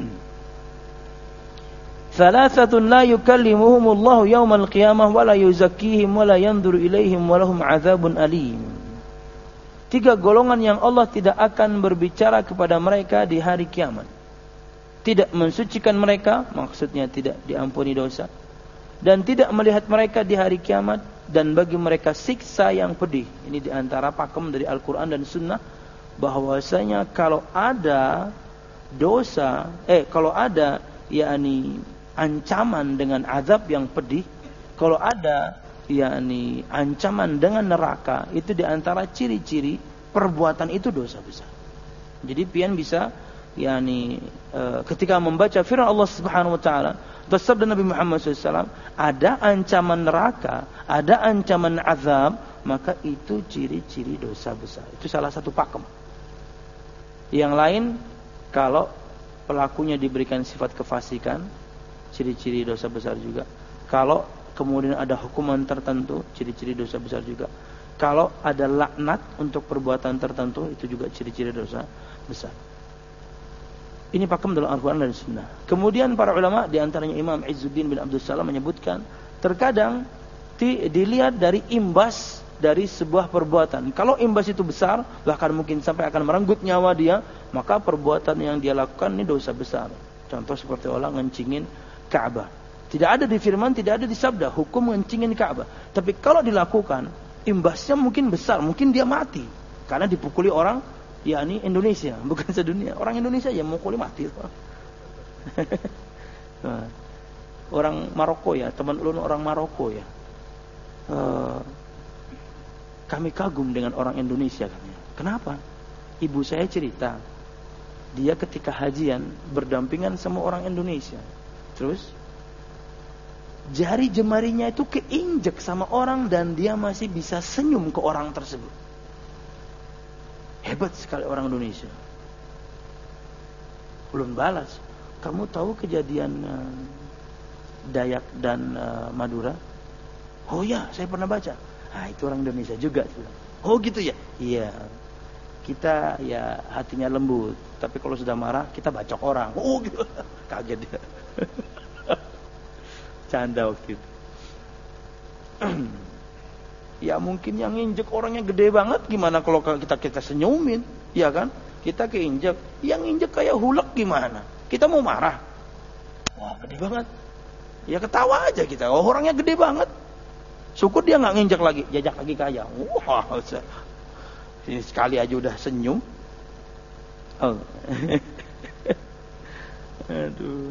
Thalathatun la yukallimuhumullahu yawmal qiyamah wa la yuzakkihim wa la yanzuru ilaihim wa lahum 'adzabun alim. tiga golongan yang Allah tidak akan berbicara kepada mereka di hari kiamat. Tidak mensucikan mereka, maksudnya tidak diampuni dosa. Dan tidak melihat mereka di hari kiamat. Dan bagi mereka siksa yang pedih. Ini diantara pakem dari Al-Quran dan Sunnah. Bahwasanya kalau ada dosa, eh kalau ada yakni ancaman dengan azab yang pedih. Kalau ada yakni ancaman dengan neraka, itu diantara ciri-ciri perbuatan itu dosa besar. Jadi pian bisa yakni e, ketika membaca firman Allah Subhanahu wa taala atau sabda Nabi Muhammad shallallahu alaihi wasallam, ada ancaman neraka, ada ancaman azab, maka itu ciri-ciri dosa besar. Itu salah satu pakem. Yang lain, kalau pelakunya diberikan sifat kefasikan, ciri-ciri dosa besar juga. Kalau kemudian ada hukuman tertentu, ciri-ciri dosa besar juga. Kalau ada laknat untuk perbuatan tertentu, itu juga ciri-ciri dosa besar. Ini pakem dalam Al-Quran dan Sunnah. Kemudian para ulama, diantaranya Imam Izzuddin bin Abdul Salam menyebutkan, terkadang di, dilihat dari imbas dari sebuah perbuatan. Kalau imbas itu besar, bahkan mungkin sampai akan merenggut nyawa dia, maka perbuatan yang dia lakukan ini dosa besar. Contoh seperti orang ngencingin Ka'bah. Tidak ada di firman, tidak ada di sabda hukum ngencingin Ka'bah. Tapi kalau dilakukan, imbasnya mungkin besar, mungkin dia mati karena dipukuli orang, yakni Indonesia, bukan sedunia. Orang Indonesia ya mukuli mati. Orang Maroko ya, teman ulun orang Maroko ya. Uh, kami kagum dengan orang Indonesia katanya. Kenapa? Ibu saya cerita, dia ketika hajian berdampingan sama orang Indonesia. Terus jari jemarinya itu keinjek sama orang dan dia masih bisa senyum ke orang tersebut. Hebat sekali orang Indonesia. Belum balas. Kamu tahu kejadian uh, Dayak dan uh, Madura? Oh ya, saya pernah baca. Ah, itu orang Indonesia juga. Oh gitu ya? Iya. Kita ya hatinya lembut, tapi kalau sudah marah kita bacok orang. Oh gitu. Kaget dia. Canda waktu itu. Ya mungkin yang injek orangnya gede banget, gimana kalau kita kita senyumin, ya kan? Kita keinjek, yang injek kayak hulek gimana? Kita mau marah? Wah gede banget. Ya ketawa aja kita. Oh orangnya gede banget. Syukur dia nggak nginjek lagi, jajak lagi kaya. Wah, ini sekali aja udah senyum. Oh. Aduh.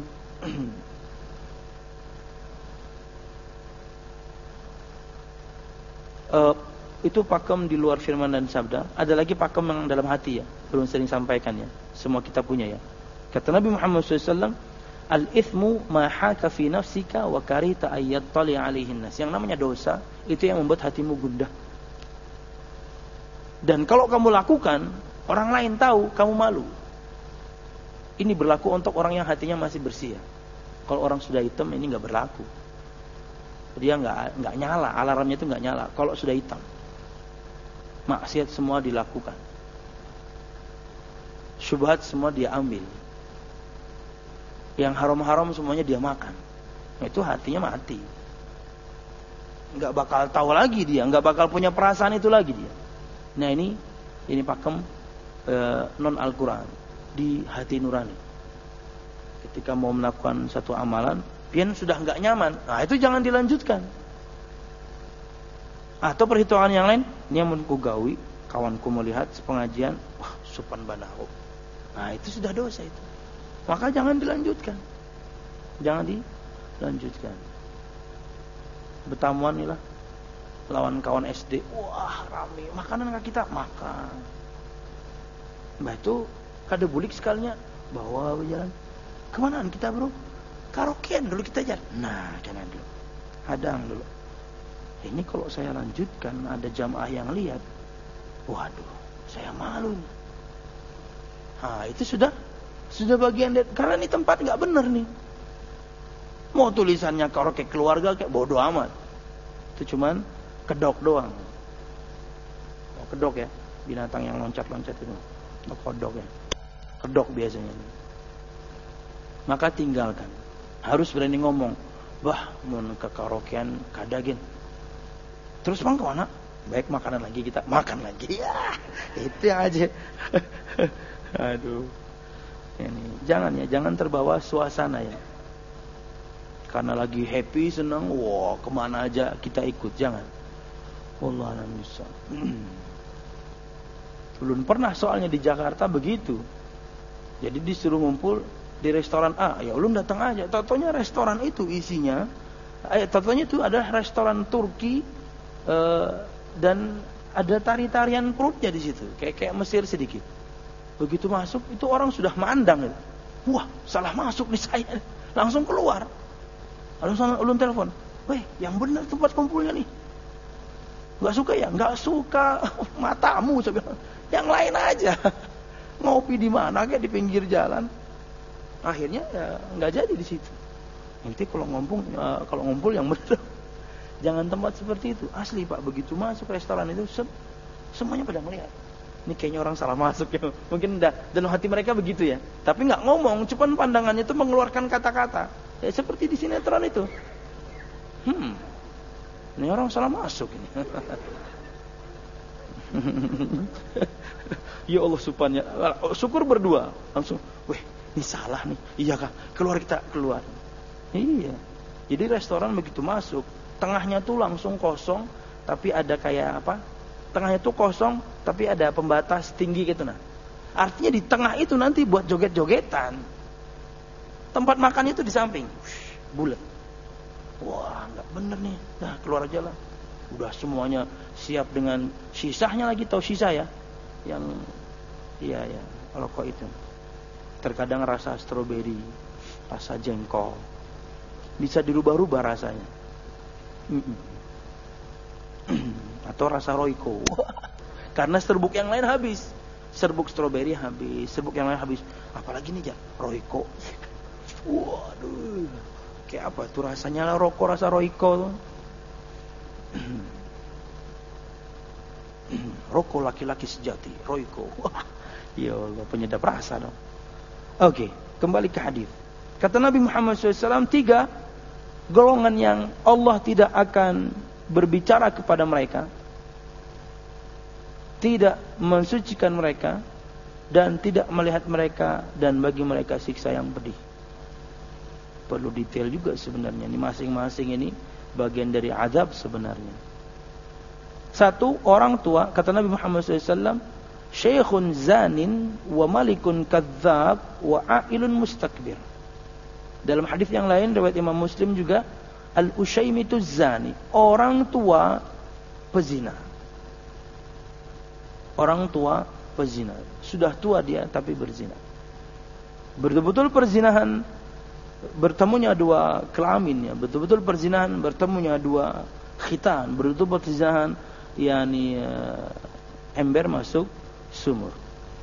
Uh, itu pakem di luar firman dan sabda. Ada lagi pakem yang dalam hati ya, belum sering sampaikan ya. Semua kita punya ya. Kata Nabi Muhammad shallallahu alaihi wasallam, al-ithmu ma haka fi nafsika wa karita ayat tali alaihin nas. Yang namanya dosa itu yang membuat hatimu gundah. Dan kalau kamu lakukan, orang lain tahu, kamu malu. Ini berlaku untuk orang yang hatinya masih bersih ya. Kalau orang sudah hitam ini nggak berlaku. Dia nggak nggak nyala, alarmnya itu nggak nyala. Kalau sudah hitam, maksiat semua dilakukan, syubhat semua dia ambil, yang haram-haram semuanya dia makan. Nah, itu hatinya mati, nggak bakal tahu lagi dia, nggak bakal punya perasaan itu lagi dia. Nah ini ini pakem e, non Al-Quran di hati nurani. Ketika mau melakukan satu amalan, pian sudah enggak nyaman, nah itu jangan dilanjutkan. Atau perhitungan yang lain, nyamun ku gawi, kawanku melihat sepengajian, wah supan banao. Nah itu sudah dosa itu. Maka jangan dilanjutkan. Jangan dilanjutkan. Bertamuan inilah lawan kawan S D, wah rame, makanan enggak kita makan. Mbak itu kada bulik sekalinya, bawa berjalan. Kemanaan kita bro? Karaokean dulu kita jalan. Nah, jangan dulu. Hadang dulu. Ini kalau saya lanjutkan ada jamaah yang lihat. Waduh, saya malu. Nah, itu sudah sudah bagian dari, karena ini tempat enggak benar nih. Mau tulisannya karaoke keluarga kayak bodoh amat. Itu cuman kedok doang. Oh, kedok ya, binatang yang loncat-loncat itu. Oh, kodok ya. Kedok biasanya. Maka tinggalkan. Harus berani ngomong, bah, mun ke karaokean kadagin. Terus bang kemana? Baik makanan lagi, kita makan lagi. Ya, itu yang aja. Aduh. Ini jangan ya, jangan terbawa suasana ya. Karena lagi happy, senang, wah kemana aja kita ikut, jangan. Wallahu a'lam bishawab. Belum pernah soalnya di Jakarta begitu. Jadi disuruh ngumpul di restoran A, ya ulun datang aja. Totonya restoran itu isinya, eh, totonya itu adalah restoran Turki. Eh, dan ada tari-tarian perutnya di situ, kayak kayak Mesir sedikit. Begitu masuk itu orang sudah mandang gitu. Wah, salah masuk nih saya. Langsung keluar. Langsung ulun telepon. "Weh, yang benar tempat kumpulnya nih." "Enggak suka ya?" "Enggak suka." "Matamu," saya bilang. "Yang lain aja." Ngopi di mana kayak di pinggir jalan. Akhirnya ya enggak jadi di situ. Nanti kalau ngumpul uh, kalau ngumpul yang benar. Jangan tempat seperti itu. Asli Pak, begitu masuk restoran itu se- semuanya pada melihat. Ini kayaknya orang salah masuk ya. Mungkin dah dalam hati mereka begitu ya. Tapi nggak ngomong, cuman pandangannya itu mengeluarkan kata-kata. Ya, seperti di sinetron itu. Hmm. Ini orang salah masuk ini. Ya Allah supaya syukur berdua. Langsung, "Weh, ini salah nih." "Iya Kak, keluar kita, keluar." Iya. Jadi restoran begitu masuk, tengahnya tuh langsung kosong, tapi ada kayak apa? Tengahnya tuh kosong, tapi ada pembatas tinggi gitu nah. Artinya di tengah itu nanti buat joget-jogetan. Tempat makannya itu di samping, bulat. Wah, nggak bener nih. Nah, keluar aja lah. Udah semuanya siap dengan sisanya lagi, tahu sisa ya? Yang, iya ya, rokok itu. Terkadang rasa stroberi, rasa jengkol, bisa dirubah-rubah rasanya. Atau rasa Royco. Karena serbuk yang lain habis. Serbuk stroberi habis, serbuk yang lain habis. Apalagi nih ya, Royco. Waduh. Kayak apa tuh rasanya lah rokok rasa Royco. Rokok laki-laki sejati, Royco. Ya Allah, penyedap rasa dong. Oke, kembali ke hadis. Kata Nabi Muhammad shallallahu alaihi wasallam, tiga golongan yang Allah tidak akan berbicara kepada mereka, tidak mensucikan mereka, dan tidak melihat mereka, dan bagi mereka siksa yang pedih. Perlu detail juga sebenarnya. Ini masing-masing ini bagian dari azab sebenarnya. Satu, orang tua, kata Nabi Muhammad shallallahu alaihi wasallam, syekhun zanin wa malikun kadzab wa a'ilun mustakbir. Dalam hadis yang lain riwayat Imam Muslim juga, al-usyaimituz zani, orang tua pezina. Orang tua pezina. Sudah tua dia tapi berzina. Betul-betul perzinahan, bertemunya dua kelamin ya, betul-betul perzinahan bertemunya dua khitan, betul-betul perzinahan yakni uh, ember masuk sumur.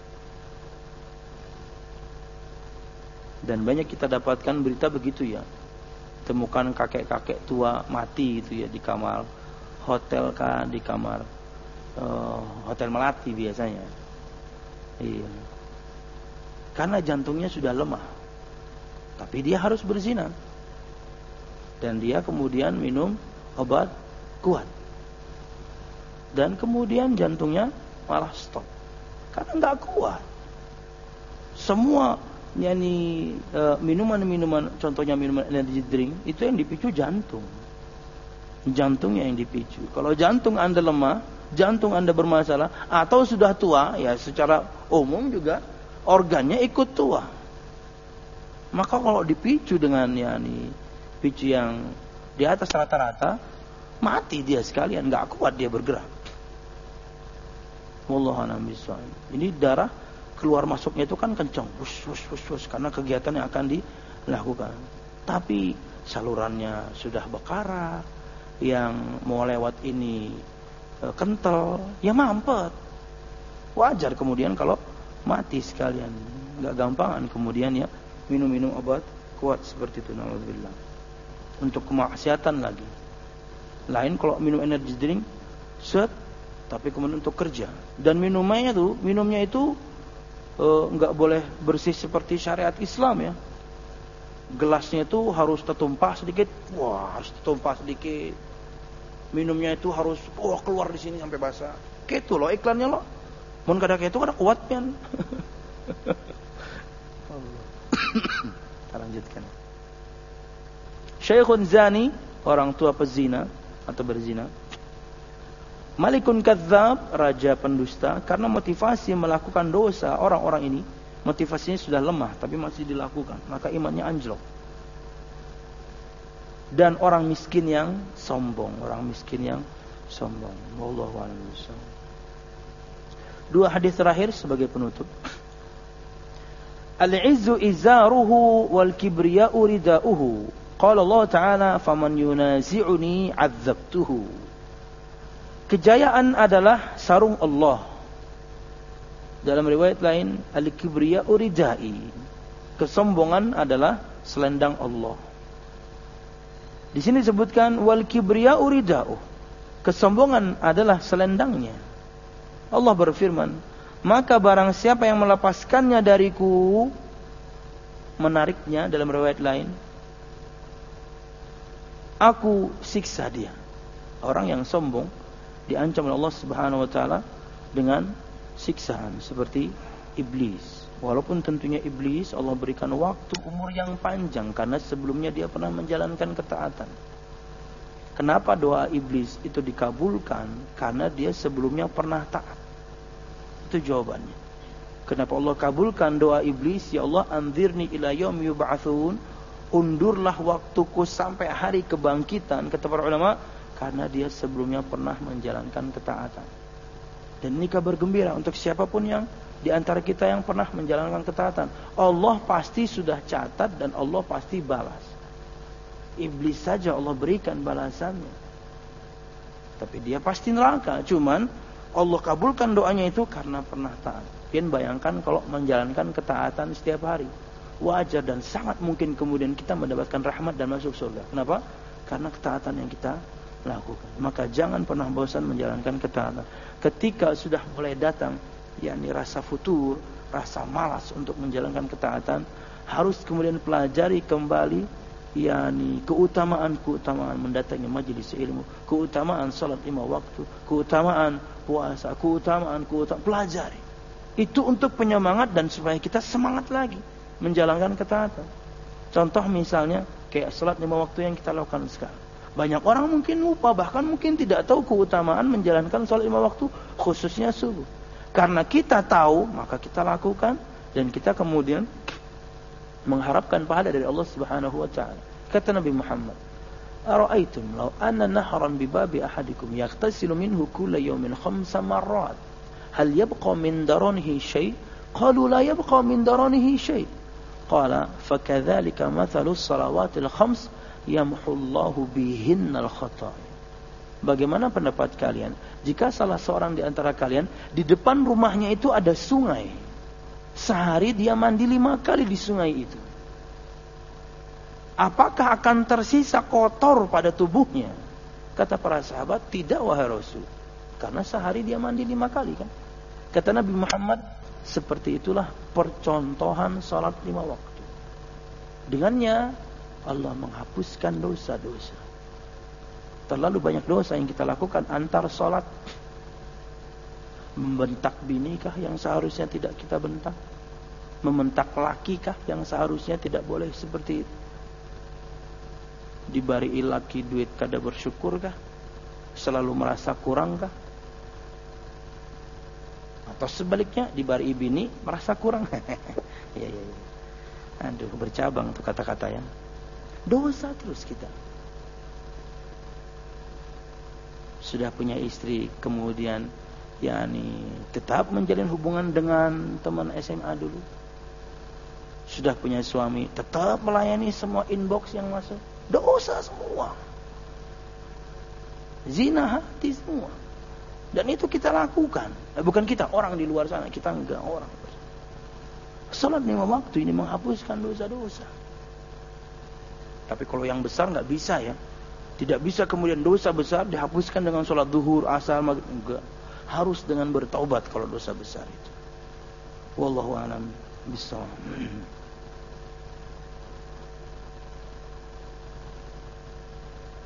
Dan banyak kita dapatkan berita begitu ya. Temukan kakek-kakek tua mati itu ya di kamar hotel kan, di kamar uh, hotel melati biasanya. Iya. Karena jantungnya sudah lemah. Tapi dia harus berzina. Dan dia kemudian minum obat kuat. Dan kemudian jantungnya malah stop. Karena enggak kuat. Semua yakni uh, minuman-minuman, contohnya minuman energy drink, itu yang dipicu jantung. Jantungnya yang dipicu. Kalau jantung Anda lemah, jantung Anda bermasalah, atau sudah tua, ya secara umum juga organnya ikut tua. Maka kalau dipicu dengan yakni picu yang di atas rata-rata, mati dia sekalian, nggak kuat dia bergerak. Wallahu a'lam bishawab. Ini darah keluar masuknya itu kan kencang, wush, wush, wush, wush, karena kegiatan yang akan dilakukan. Tapi salurannya sudah berkarat, yang mau lewat ini e, kental, ya mampet. Wajar kemudian kalau mati sekalian, nggak gampangan kemudian ya minum-minum obat kuat seperti itu. Alhamdulillah. Untuk kemaksiatan lagi. Lain kalau minum energy drink, set, tapi kemudian untuk kerja. Dan minumannya tuh, minumnya itu nggak uh, boleh bersih seperti syariat Islam ya. Gelasnya itu harus tertumpah sedikit, wah harus tertumpah sedikit. minumnya itu harus oh keluar di sini sampai basah. Ketu loh iklannya loh. Mun kada ketu kada kuat pian. Kita lanjutkan. Syekhun zani, orang tua pezina atau berzina. Malikun kadzab, raja pendusta, karena motivasi melakukan dosa orang-orang ini, motivasinya sudah lemah tapi masih dilakukan, maka imannya anjlok. Dan orang miskin yang sombong, orang miskin yang sombong. Wallahu a'lam bishawab. Dua hadis terakhir sebagai penutup. Al-'izzu izaruhu wal kibriya'u rida'uhu. Qala Allah Ta'ala, "Faman yunazi'uni 'adzabtuhu." Kejayaan adalah sarung Allah. Dalam riwayat lain, al-kibriya'u ridai. Kesombongan adalah selendang Allah. Di sini disebutkan wal kibriya'u rida'u. Kesombongan adalah selendangnya. Allah berfirman, maka barang siapa yang melepaskannya dariku, menariknya dalam riwayat lain, aku siksa dia. Orang yang sombong diancam oleh Allah Subhanahu wa taala dengan siksaan seperti iblis. Walaupun tentunya iblis Allah berikan waktu umur yang panjang karena sebelumnya dia pernah menjalankan ketaatan. Kenapa doa iblis itu dikabulkan? Karena dia sebelumnya pernah taat. Itu jawabannya. Kenapa Allah kabulkan doa iblis? Ya Allah, anzirni ila yaum yub'atsun. Undurlah waktuku sampai hari kebangkitan, kata para ulama, karena dia sebelumnya pernah menjalankan ketaatan. Dan ini kabar gembira untuk siapapun yang di antara kita yang pernah menjalankan ketaatan. Allah pasti sudah catat dan Allah pasti balas. Iblis saja Allah berikan balasannya. Tapi dia pasti neraka. Cuman Allah kabulkan doanya itu karena pernah taat. Pian bayangkan kalau menjalankan ketaatan setiap hari. Wajar dan sangat mungkin kemudian kita mendapatkan rahmat dan masuk surga. Kenapa? Karena ketaatan yang kita lakukan. Maka jangan pernah bosan menjalankan ketaatan. Ketika sudah mulai datang yakni rasa futur, rasa malas untuk menjalankan ketaatan, harus kemudian pelajari kembali yakni keutamaan-keutamaan mendatangi majelis ilmu, keutamaan salat lima waktu, keutamaan puasa, keutamaan keutamaan pelajari. Itu untuk penyemangat dan supaya kita semangat lagi menjalankan ketaatan. Contoh misalnya kayak salat lima waktu yang kita lakukan sekarang. Banyak orang mungkin lupa, bahkan mungkin tidak tahu keutamaan menjalankan salat lima waktu, khususnya subuh. Karena kita tahu, maka kita lakukan dan kita kemudian mengharapkan pahala dari Allah Subhanahu wa taala. Kata Nabi Muhammad, "Ara'aitum law anna nahran bi babi ahadikum yaghtasilu minhu kulla yawmin khamsa marrat, hal yabqa min daranihi shay?" Qalu la yabqa min daranihi shay. Qala fakadzalika mathalu as-salawatil khams yamhu Allahu bihinnal khataaya. Bagaimana pendapat kalian jika salah seorang di antara kalian di depan rumahnya itu ada sungai, sehari dia mandi lima kali di sungai itu, apakah akan tersisa kotor pada tubuhnya? Kata para sahabat, tidak wahai Rasul, karena sehari dia mandi lima kali kan. Kata Nabi Muhammad, seperti itulah percontohan salat lima waktu. Dengannya Allah menghapuskan dosa-dosa. Terlalu banyak dosa yang kita lakukan antar salat. Membentak binikah yang seharusnya tidak kita bentak? Mementak lakikah yang seharusnya tidak boleh seperti itu? Dibari laki duit kada bersyukurkah? Selalu merasa kurangkah? Atau sebaliknya dibari bini merasa kurang? Ya, ya, ya. Aduh, bercabang tuh kata-kata ya. Dosa terus kita. Sudah punya istri, kemudian yakni tetap menjalin hubungan dengan teman S M A dulu. Sudah punya suami, tetap melayani semua inbox yang masuk. Dosa semua. Zina hati semua. Dan itu kita lakukan. Eh, bukan kita, orang di luar sana. Kita enggak, orang. Salat lima waktu ini menghapuskan dosa-dosa. Tapi kalau yang besar enggak bisa ya. Tidak bisa kemudian dosa besar dihapuskan dengan sholat zuhur, asar, maghrib. Enggak. Harus dengan bertaubat kalau dosa besar itu. Wallahu a'lam bishawab.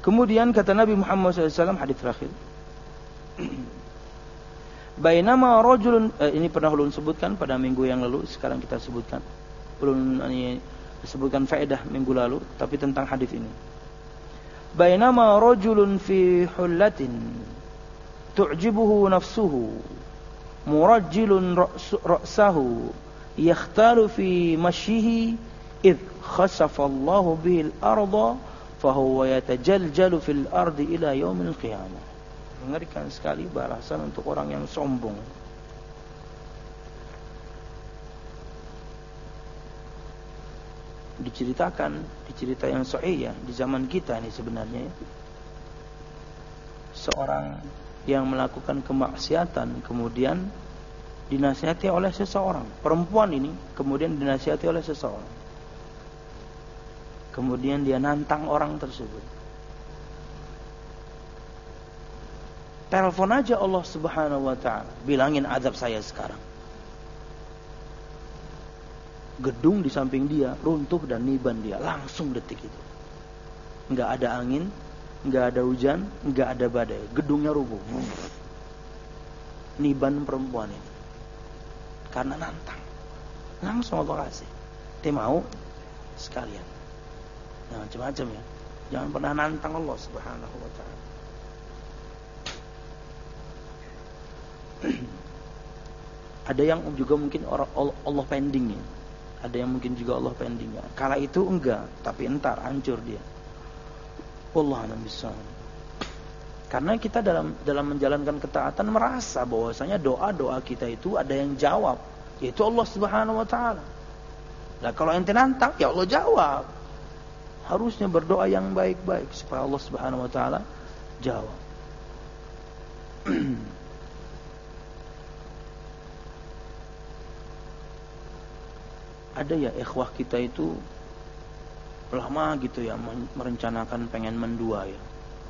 Kemudian kata Nabi Muhammad shallallahu alaihi wasallam, hadis terakhir. Bainama rajulun, eh, ini pernah ulun sebutkan pada minggu yang lalu, sekarang kita sebutkan. Ulun ini sebutkan faedah minggu lalu, tapi tentang hadis ini. Bainama rajulun fi hullatin tu'jibuhu nafsuhu murajjilun ra'sahu yakhtalu fi mashyihi id khasafa Allahu bihi al-ardha fahuwa yatajaljalu fil ardi ila yaumil qiyamah. Mengerikan sekali balasan untuk orang yang sombong. Diceritakan, dicerita yang sahih ya, di zaman kita ini sebenarnya seorang yang melakukan kemaksiatan kemudian dinasihati oleh seseorang. Perempuan ini kemudian dinasihati oleh seseorang. Kemudian dia nantang orang tersebut. Telepon aja Allah Subhanahu wa taala, bilangin azab saya sekarang. Gedung di samping dia runtuh dan niban dia langsung detik itu. Enggak ada angin, enggak ada hujan, enggak ada badai, gedungnya rubuh. Niban perempuan ini. Karena nantang. Langsung Allah kasih. Dia mau sekalian. Nah, macam-macam ya. Jangan pernah nantang Allah Subhanahu wa taala. Ada yang juga mungkin orang Allah pending ya. Ada yang mungkin juga Allah pending ya. Kala itu enggak, tapi entar hancur dia. Wallahu a'lam bishawab. Karena kita dalam dalam menjalankan ketaatan merasa bahwasanya doa-doa kita itu ada yang jawab, yaitu Allah Subhanahu wa taala. Nah, kalau ente nantang, ya Allah jawab. Harusnya berdoa yang baik-baik supaya Allah Subhanahu wa taala jawab. Ada ya ikhwah kita itu lama gitu ya merencanakan pengen mendua ya.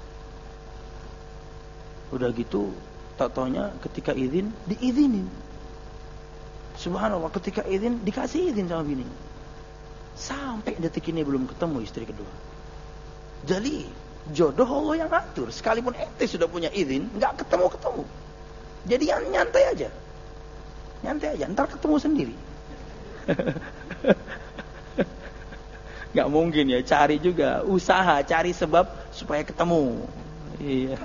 Udah gitu tak taunya ketika izin diizinin. Subhanallah, ketika izin dikasih izin sama bini. Sampai detik ini belum ketemu istri kedua. Jadi jodoh Allah yang atur. Sekalipun ente sudah punya izin, nggak ketemu-ketemu. Jadi yang nyantai aja, nyantai aja. Ntar ketemu sendiri. Nggak mungkin ya, cari juga, usaha cari sebab supaya ketemu. Iya.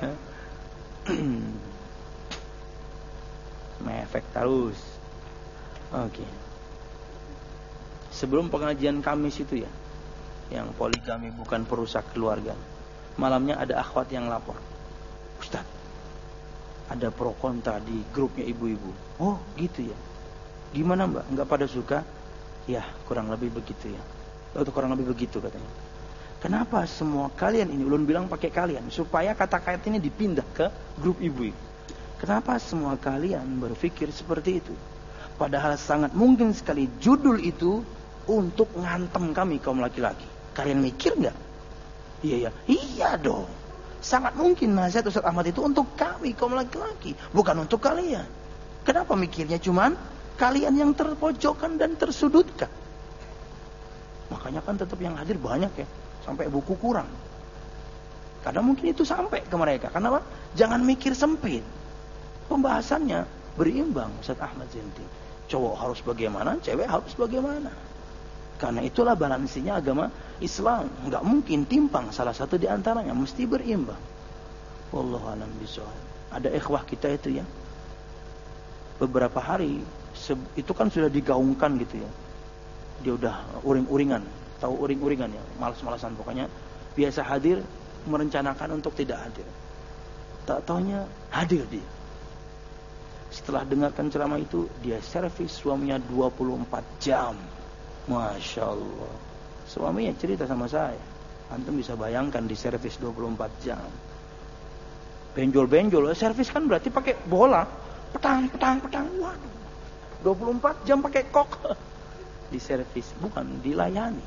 Mefek terus. Oke. Okay. Sebelum pengajian Kamis itu ya, yang poligami bukan perusak keluarga, malamnya ada akhwat yang lapor, Ustaz, ada pro kontra di grupnya ibu-ibu. Oh gitu ya. Gimana mbak? Enggak pada suka? Ya kurang lebih begitu ya. Atau kurang lebih begitu katanya. Kenapa semua kalian ini, ulun bilang pakai kalian supaya kata-kata ini dipindah ke grup ibu-ibu. Kenapa semua kalian berpikir seperti itu? Padahal sangat mungkin sekali judul itu untuk ngantem kami kaum laki-laki. Kalian mikir nggak? Iya ya, iya dong. Sangat mungkin nasihat Ustaz Ahmad itu untuk kami kaum laki-laki, bukan untuk kalian. Kenapa mikirnya cuman kalian yang terpojokkan dan tersudutkan? Makanya kan tetap yang hadir banyak ya, sampai buku kurang. Karena mungkin itu sampai ke mereka. Kenapa? Jangan mikir sempit. Pembahasannya berimbang Ustaz Ahmad Zinti. Cowok harus bagaimana, cewek harus bagaimana. Karena itulah balansinya agama Islam. Enggak mungkin timpang salah satu di antaranya, mesti berimbang. Wallahu a'lam bishawab. Ada ikhwah kita itu ya, beberapa hari itu kan sudah digaungkan gitu ya. Dia udah uring-uringan, tahu uring-uringan ya, malas-malasan pokoknya. Biasa hadir, merencanakan untuk tidak hadir. Tak taunya hadir dia. Setelah dengarkan ceramah itu, dia servis suaminya dua puluh empat jam. Masya Allah. Suaminya cerita sama saya, antum bisa bayangkan di servis dua puluh empat jam. Benjol-benjol, servis kan berarti pakai bola, petang, petang, petang. Waduh, dua puluh empat jam pakai kok. Di servis, bukan dilayani.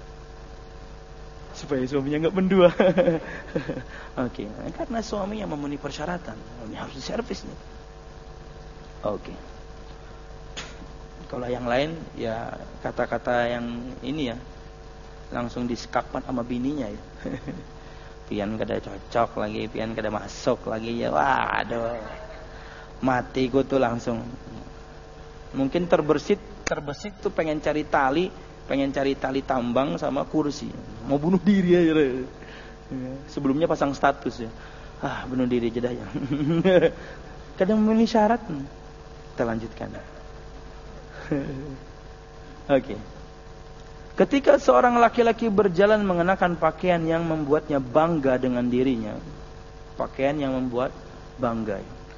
Supaya suaminya nggak mendua. Oke, okay. Karena suaminya memenuhi persyaratan, ini harus diservis nih. Oke. Okay. Kalau yang lain ya kata-kata yang ini ya langsung disekakkan sama bininya ya. pian kada cocok lagi, pian kada masuk lagi ya. Wah, aduh. Mati ku tuh langsung. Mungkin terbersit, terbesit tuh pengen cari tali, pengen cari tali tambang sama kursi. Mau bunuh diri aja. Sebelumnya pasang status ya. Ah, bunuh diri aja dah ya. Kadang memenuhi syarat. Kita lanjutkan. Oke. Okay. Ketika seorang laki-laki berjalan mengenakan pakaian yang membuatnya bangga dengan dirinya, pakaian yang membuat bangga.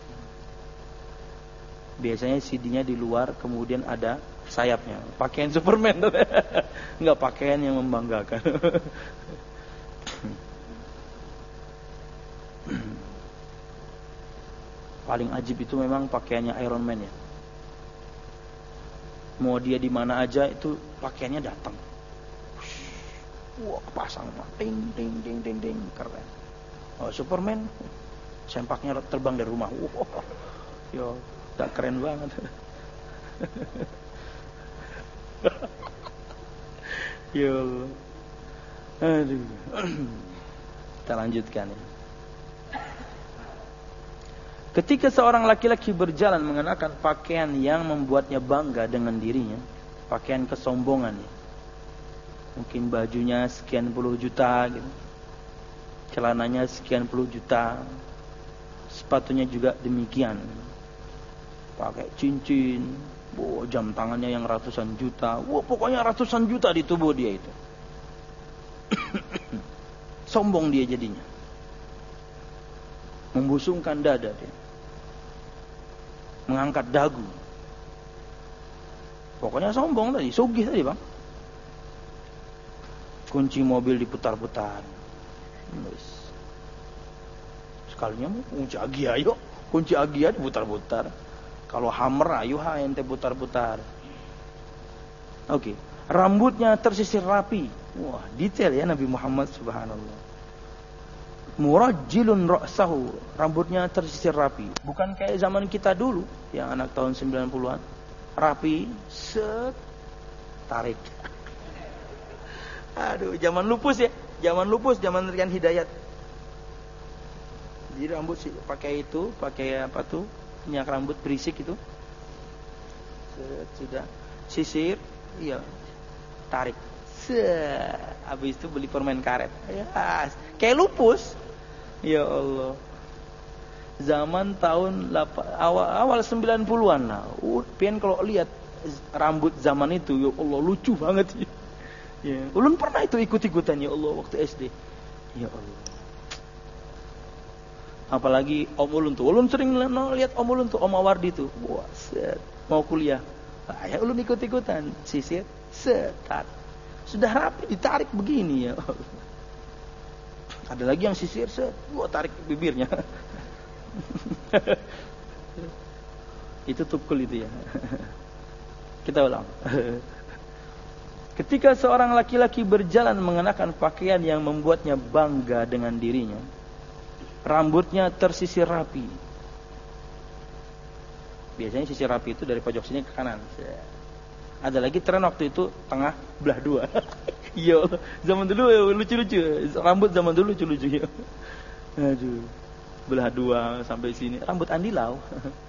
Biasanya C D-nya di luar, kemudian ada sayapnya. Pakaian Superman. Enggak, pakaian yang membanggakan. Paling ajib itu memang pakaiannya Iron Man ya. Mau dia di mana aja itu pakaiannya datang. Wah, pasang ting ting ting ting ting, keren. Oh, Superman sempaknya terbang dari rumah. Wah, yo, tak keren banget. Yo, aduh. Kita lanjutkan ya. Ketika seorang laki-laki berjalan mengenakan pakaian yang membuatnya bangga dengan dirinya, pakaian kesombongan ya. Mungkin bajunya sekian puluh juta gitu. Celananya sekian puluh juta. Sepatunya juga demikian. Pakai cincin, wow, jam tangannya yang ratusan juta. Wah, pokoknya ratusan juta di tubuh dia itu. Sombong dia jadinya. Membusungkan dada dia. Mengangkat dagu. Pokoknya sombong tadi, sugih tadi, Bang. Kunci mobil diputar-putar. Sekalinya mau kunci Agia, ayo. Kunci Agia diputar-putar. Kalau Hammer, ayo ha ente putar-putar. Oke. Okay. Rambutnya tersisir rapi. Wah, detail ya Nabi Muhammad, subhanallah. Murajjilun ra'sahu, rambutnya tersisir rapi. Bukan kayak zaman kita dulu, yang anak tahun sembilan puluhan. Rapi, set, tarik. Aduh, zaman lupus ya. Zaman lupus, zaman Rian Hidayat. Jadi rambut sih pakai itu, pakai apa tuh? Minyak rambut berisik itu. Set, sudah sisir, iya. Tarik. Set. Habis itu beli permen karet. Ya, kayak lupus. Ya Allah. Zaman tahun awal awal sembilan puluhan lah. Uh, pian kalau lihat rambut zaman itu, ya Allah lucu banget ya. Ya, ulun pernah itu ikut-ikutan ya Allah waktu S D. Ya Allah. Apalagi Om Ulun tuh. Ulun sering lihat Om Ulun tuh, Om Awardi tuh. Wah, set, mau kuliah. Ah, ya ulun ikut-ikutan, sisir, setar. Sudah rapi ditarik begini ya. Ada lagi yang sisir, set, gua tarik bibirnya. Itu tukul itu ya. Kita ulang. Ketika seorang laki-laki berjalan mengenakan pakaian yang membuatnya bangga dengan dirinya, rambutnya tersisir rapi. Biasanya sisir rapi itu dari pojok sini ke kanan. Ada lagi tren waktu itu tengah belah dua. Iya, zaman dulu lucu-lucu. Rambut zaman dulu lucu-lucu ya. Aduh. Belah dua sampai sini. Rambut Andi Lau.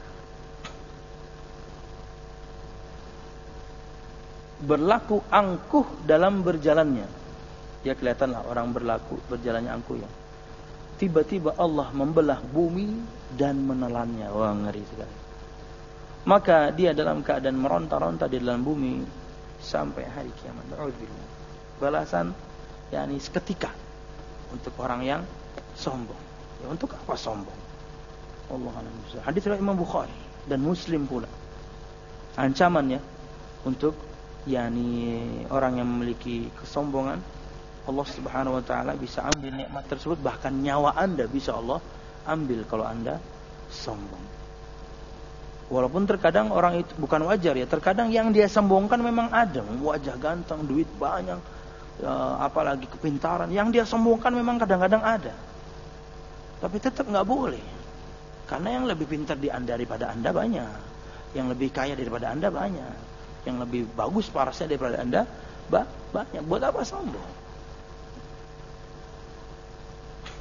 Berlaku angkuh dalam berjalannya. Ya kelihatanlah orang berlaku berjalannya angkuh ya. Tiba-tiba Allah membelah bumi dan menelannya. Wah, ngeri sekali. Maka dia dalam keadaan meronta-ronta di dalam bumi sampai hari kiamat. Balasan yakni seketika untuk orang yang sombong. Ya, untuk apa sombong? Allah Alhamdulillah. Hadis riwayat Imam Bukhari dan Muslim pula. Ancamannya untuk yakni orang yang memiliki kesombongan, Allah Subhanahu wa taala bisa ambil nikmat tersebut, bahkan nyawa Anda bisa Allah ambil kalau Anda sombong. Walaupun terkadang orang itu bukan wajar ya, terkadang yang dia sombongkan memang ada, wajah ganteng, duit banyak, ya, apalagi kepintaran, yang dia sombongkan memang kadang-kadang ada. Tapi tetap enggak boleh. Karena yang lebih pintar di Anda daripada Anda banyak, yang lebih kaya daripada Anda banyak, yang lebih bagus parasnya daripada Anda banyak. Buat apa sombong?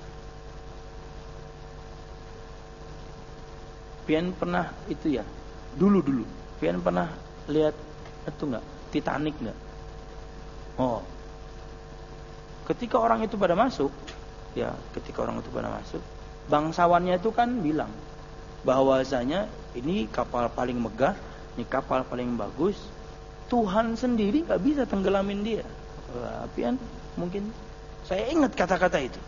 pian pernah itu ya, dulu-dulu, pian pernah lihat itu enggak, Titanic enggak? Oh. Ketika orang itu pada masuk, ya, ketika orang itu pada masuk, bangsawannya itu kan bilang bahwasanya ini kapal paling megah, ini kapal paling bagus, Tuhan sendiri nggak bisa tenggelamin dia. Wah, pian mungkin saya ingat kata-kata itu.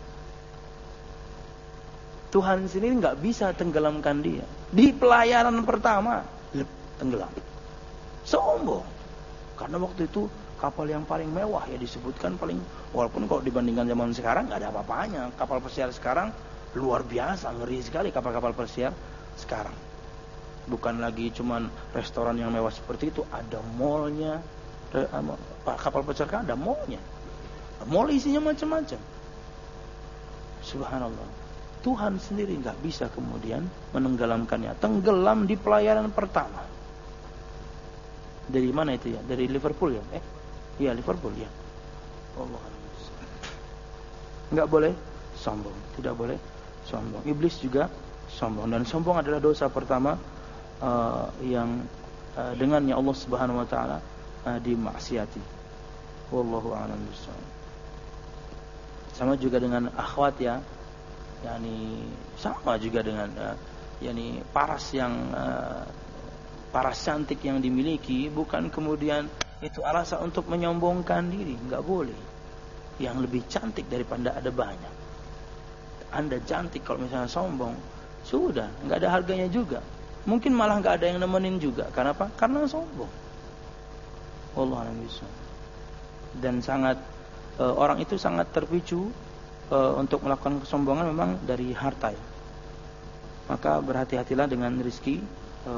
Tuhan sendiri nggak bisa tenggelamkan dia. Di pelayaran pertama, lep, tenggelam. Sombong. Karena waktu itu kapal yang paling mewah ya disebutkan paling, walaupun kalau dibandingkan zaman sekarang nggak ada apa-apanya. Kapal pesiar sekarang luar biasa, ngeri sekali kapal-kapal pesiar sekarang. Bukan lagi cuman restoran yang mewah seperti itu, ada mallnya. Kapal pesiar kan ada mallnya. Mall isinya macam-macam. Subhanallah. Tuhan sendiri nggak bisa kemudian menenggelamkannya. Tenggelam di pelayaran pertama. Dari mana itu ya? Dari Liverpool ya? Eh, iya Liverpool ya. Allah. Nggak boleh sombong, tidak boleh sombong. Iblis juga sombong, dan sombong adalah dosa pertama uh, yang uh, dengannya Allah Subhanahu Wa Taala uh, dimaksiati. Wallahu a'lam bishawab. Sama juga dengan akhwat ya, yakni sama juga dengan uh, yakni paras yang uh, paras cantik yang dimiliki, bukan kemudian itu alasan untuk menyombongkan diri, enggak boleh. Yang lebih cantik daripada ada banyak. Anda cantik kalau misalnya sombong, sudah enggak ada harganya juga. Mungkin malah enggak ada yang nemenin juga. Karena apa? Karena sombong. Wallahu a'lam bishawab. Dan sangat e, orang itu sangat terpicu e, untuk melakukan kesombongan memang dari harta ya. Maka berhati-hatilah dengan rezeki. E,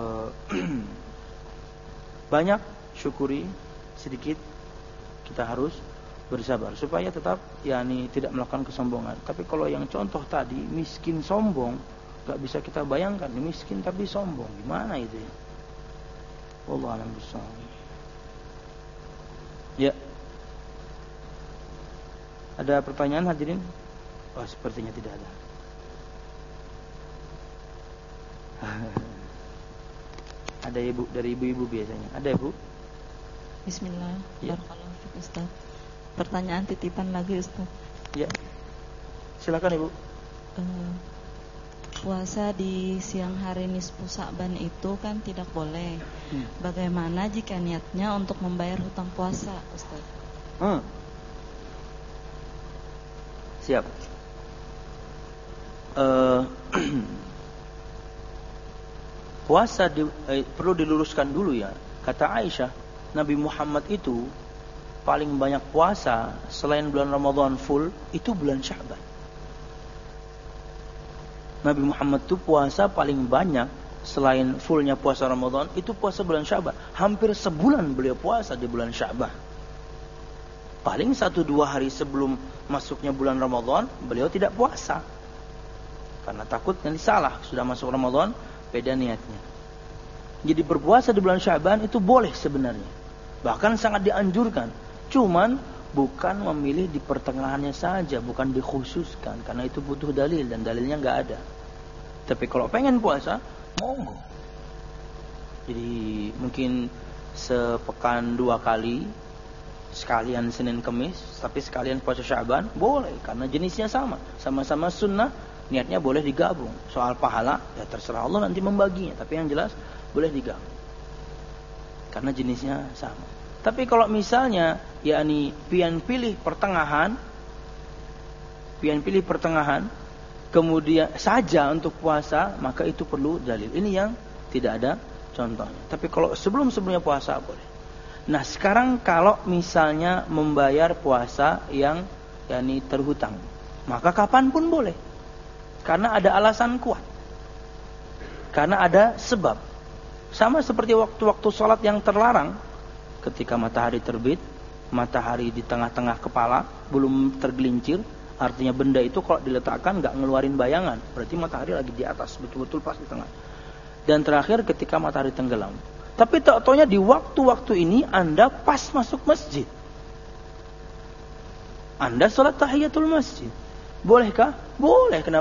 banyak syukuri, sedikit kita harus bersabar supaya tetap yakni tidak melakukan kesombongan. Tapi kalau yang contoh tadi miskin sombong, enggak bisa kita bayangkan, miskin tapi sombong, gimana itu ya? Wallahu a'lam bishawab. Ya. Ada pertanyaan hadirin? Oh, sepertinya tidak ada. Ada ibu, dari ibu-ibu biasanya. Ada ibu? Bismillah. Ya. Barakallahu fiik Ustaz. Pertanyaan titipan lagi Ustaz. Ya. Silakan Ibu. Uh, puasa di siang hari nisfu Sa'ban itu kan tidak boleh. Hmm. Bagaimana jika niatnya untuk membayar hutang puasa, Ustaz? Hmm. Siap. Uh, puasa di, eh, perlu diluruskan dulu ya. Kata Aisyah, Nabi Muhammad itu paling banyak puasa selain bulan Ramadan full itu bulan Sya'ban. Nabi Muhammad itu puasa paling banyak selain fullnya puasa Ramadan itu puasa bulan Sya'ban. Hampir sebulan beliau puasa di bulan Sya'ban. Paling satu dua hari sebelum masuknya bulan Ramadan beliau tidak puasa. Karena takut nanti salah, sudah masuk Ramadan beda niatnya. Jadi berpuasa di bulan Sya'ban itu boleh sebenarnya. Bahkan sangat dianjurkan. Cuman bukan memilih di pertengahannya saja, bukan dikhususkan, karena itu butuh dalil dan dalilnya nggak ada. Tapi kalau pengen puasa, monggo. Jadi mungkin sepekan dua kali, sekalian Senin Kemis, tapi sekalian puasa Sya'ban boleh, karena jenisnya sama, sama-sama sunnah, niatnya boleh digabung. Soal pahala ya terserah Allah nanti membaginya, tapi yang jelas boleh digabung, karena jenisnya sama. Tapi kalau misalnya yakni pian pilih pertengahan, pian pilih pertengahan, kemudian saja untuk puasa, maka itu perlu dalil. Ini yang tidak ada contohnya. Tapi kalau sebelum-sebelumnya puasa boleh. Nah sekarang kalau misalnya membayar puasa yang yakni terhutang, maka kapan pun boleh. Karena ada alasan kuat. Karena ada sebab. Sama seperti waktu-waktu sholat yang terlarang. Ketika matahari terbit, matahari di tengah-tengah kepala, belum tergelincir, artinya benda itu kalau diletakkan nggak ngeluarin bayangan, berarti matahari lagi di atas, betul-betul pas di tengah. Dan terakhir ketika matahari tenggelam. Tapi tak-taunya di waktu-waktu ini Anda pas masuk masjid. Anda sholat tahiyatul masjid. Bolehkah? Boleh. Kenapa?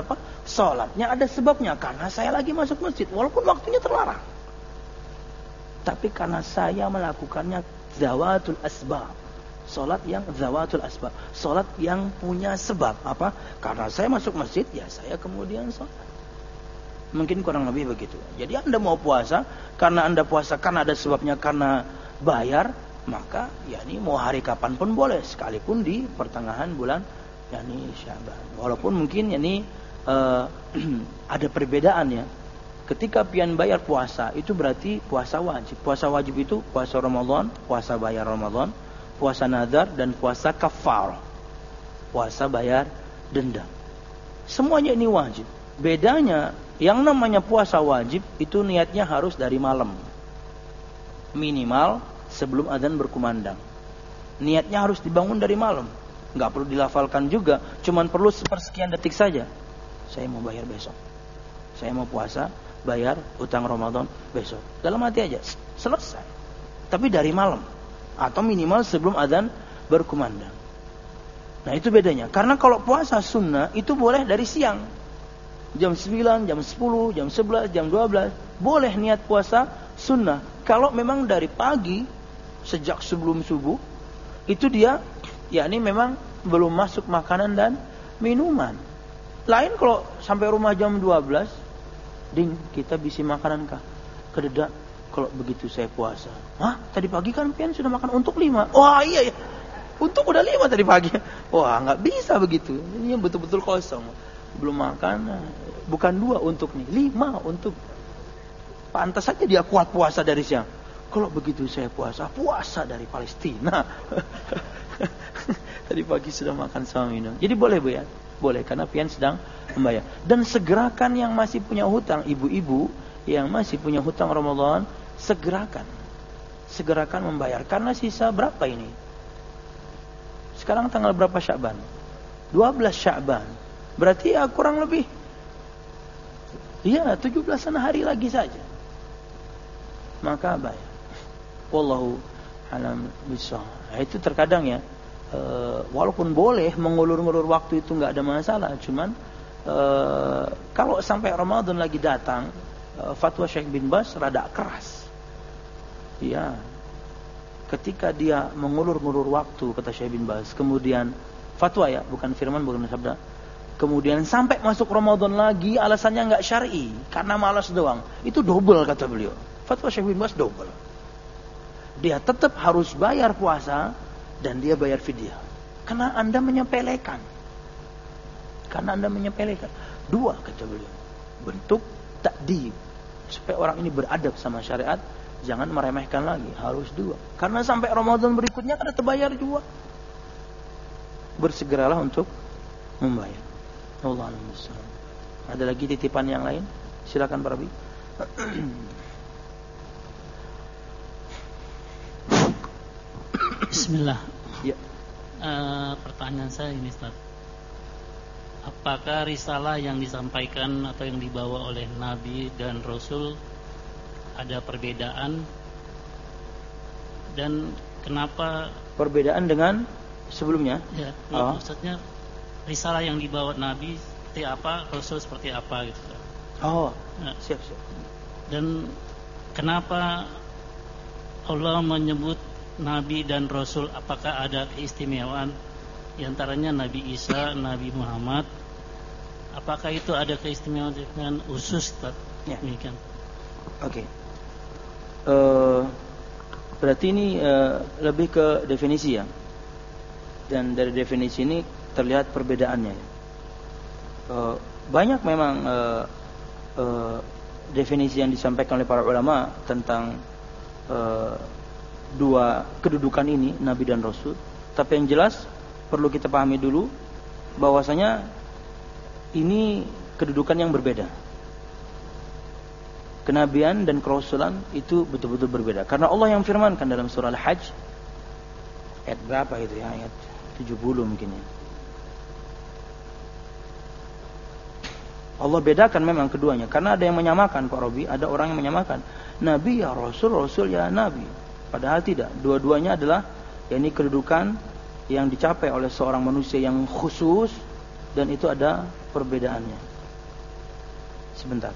Sholatnya ada sebabnya, karena saya lagi masuk masjid, walaupun waktunya terlarang. Tapi karena saya melakukannya zawatul asbab. Sholat yang zawatul asbab. Sholat yang punya sebab. Apa? Karena saya masuk masjid, ya saya kemudian sholat. Mungkin kurang lebih begitu. Jadi Anda mau puasa, karena Anda puasa karena ada sebabnya, karena bayar, maka ya ini mau hari kapan pun boleh, sekalipun di pertengahan bulan yakni Syaban. Walaupun mungkin ini uh, ada perbedaan ya. Ketika pian bayar puasa itu berarti puasa wajib. Puasa wajib itu puasa Ramadan, puasa bayar Ramadan, puasa nazar, dan puasa kafar. Puasa bayar dendam. Semuanya ini wajib. Bedanya yang namanya puasa wajib itu niatnya harus dari malam. Minimal sebelum azan berkumandang. Niatnya harus dibangun dari malam. Nggak perlu dilafalkan juga, cuman perlu sepersekian detik saja. Saya mau bayar besok. Saya mau puasa, bayar utang Ramadan besok. Dalam hati aja, selesai. Tapi dari malam atau minimal sebelum azan berkumandang. Nah, itu bedanya. Karena kalau puasa sunnah itu boleh dari siang. Jam sembilan, jam sepuluh, jam sebelas, jam dua belas boleh niat puasa sunnah. Kalau memang dari pagi sejak sebelum subuh itu dia yakni memang belum masuk makanan dan minuman. Lain kalau sampai rumah jam dua belas, ding, kita bisi makanan kah? Kededak, kalau begitu saya puasa. Hah? Tadi pagi kan pian sudah makan untuk lima. Wah iya ya. Untuk udah lima tadi pagi. Wah, nggak bisa begitu. Ini betul-betul kosong. Belum makan, bukan dua untuk nih, lima untuk. Pantas saja dia kuat puasa dari siang. Kalau begitu saya puasa, puasa dari Palestina. Tadi pagi sudah makan sama minum. Jadi boleh Bu ya? Boleh, karena pian sedang membayar. Dan segerakan yang masih punya hutang, ibu-ibu yang masih punya hutang Ramadan, segerakan. Segerakan membayar. Karena sisa berapa ini? Sekarang tanggal berapa Sya'ban? dua belas Sya'ban. Berarti ya kurang lebih ya tujuh belasan hari lagi saja. Maka bayar. Wallahu a'lam bishawab. Nah, itu terkadang ya e, walaupun boleh mengulur-ngulur waktu itu nggak ada masalah, cuman e, kalau sampai Ramadan lagi datang, e, fatwa Syekh bin Baz rada keras. Ya. Ketika dia mengulur-ngulur waktu, kata Syekh bin Baz, kemudian fatwa ya, bukan firman, bukan sabda. Kemudian sampai masuk Ramadan lagi, alasannya nggak syar'i, karena malas doang. Itu double kata beliau. Fatwa Syekh bin Baz double. Dia tetap harus bayar puasa dan dia bayar fidyah. Karena Anda menyepelekan. Karena Anda menyepelekan. Dua kata beliau. Bentuk takdib. Supaya orang ini beradab sama syariat, jangan meremehkan lagi. Harus dua. Karena sampai Ramadan berikutnya kada terbayar juga. Bersegeralah untuk membayar. Allah Alhamdulillah. Ada lagi titipan yang lain? Silakan Pak Rabi. Bismillah. Ya. Uh, pertanyaan saya ini Ustaz. Apakah risalah yang disampaikan atau yang dibawa oleh Nabi dan Rasul ada perbedaan? Dan kenapa perbedaan dengan sebelumnya? Ya, oh. maksudnya risalah yang dibawa Nabi seperti apa, Rasul seperti apa gitu. Oh, nah, siap siap. Dan kenapa Allah menyebut Nabi dan Rasul? Apakah ada keistimewaan di antaranya Nabi Isa, Nabi Muhammad? Apakah itu ada keistimewaan dengan khusus? Ya. Demikian. Oke. Okay. Uh, berarti ini uh, lebih ke definisi ya. Dan dari definisi ini terlihat perbedaannya. Uh, banyak memang uh, uh, definisi yang disampaikan oleh para ulama tentang uh, dua kedudukan ini, Nabi dan Rasul. Tapi yang jelas perlu kita pahami dulu bahwasanya ini kedudukan yang berbeda. Kenabian dan kerasulan itu betul-betul berbeda. Karena Allah yang firmankan dalam surah Al-Hajj ayat berapa itu ya? Ayat tujuh puluh mungkin ya. Allah bedakan memang keduanya. Karena ada yang menyamakan Pak Robi, ada orang yang menyamakan Nabi ya Rasul, Rasul ya Nabi. Padahal tidak. Dua-duanya adalah yakni kedudukan yang dicapai oleh seorang manusia yang khusus, dan itu ada perbedaannya. Sebentar.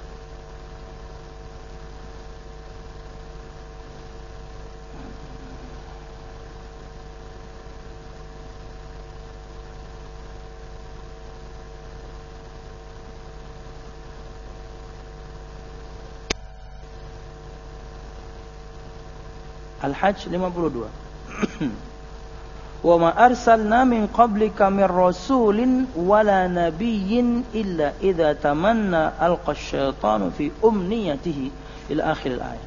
Al-Hajj lima puluh dua. Wa ma arsalna min qablika min rasulin wala nabiyyin illa idza tamanna alqa asyaitanu fi umniyatihi ila akhir al-ayat.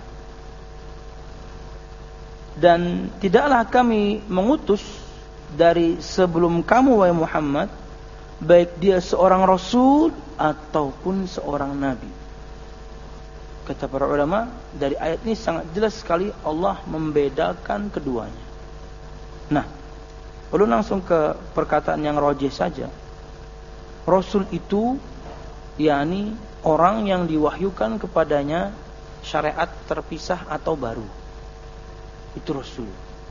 Dan tidaklah kami mengutus dari sebelum kamu wahai Muhammad baik dia seorang rasul ataupun seorang nabi. Kata para ulama, dari ayat ini sangat jelas sekali Allah membedakan keduanya. Nah, perlu langsung ke perkataan yang rajih saja. Rasul itu yakni orang yang diwahyukan kepadanya syariat terpisah atau baru. Itu rasul.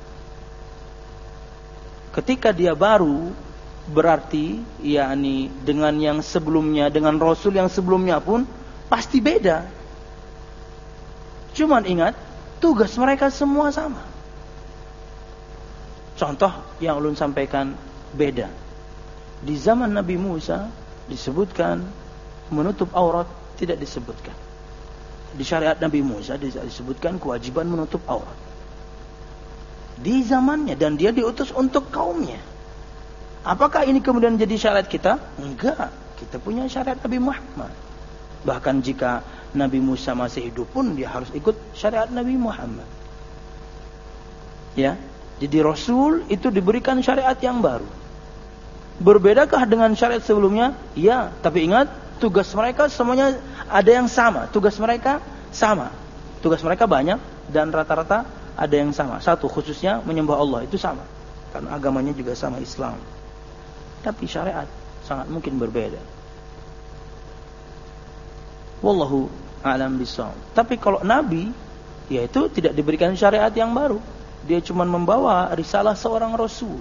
Ketika dia baru, berarti yakni dengan yang sebelumnya, dengan rasul yang sebelumnya pun pasti beda. Cuman ingat, tugas mereka semua sama. Contoh yang ulun sampaikan beda. Di zaman Nabi Musa disebutkan menutup aurat, tidak disebutkan. Di syariat Nabi Musa disebutkan kewajiban menutup aurat. Di zamannya, dan dia diutus untuk kaumnya. Apakah ini kemudian jadi syariat kita? Enggak. Kita punya syariat Nabi Muhammad. Bahkan jika Nabi Musa masih hidup pun dia harus ikut syariat Nabi Muhammad. Ya, jadi Rasul itu diberikan syariat yang baru. Berbedakah dengan syariat sebelumnya? Ya, tapi ingat tugas mereka semuanya ada yang sama. Tugas mereka sama. Tugas mereka banyak dan rata-rata ada yang sama. Satu, khususnya menyembah Allah, itu sama. Karena agamanya juga sama, Islam. Tapi syariat sangat mungkin berbeda. Wallahu a'lam bishawab. Tapi kalau Nabi, yaitu tidak diberikan syariat yang baru. Dia cuma membawa risalah seorang Rasul.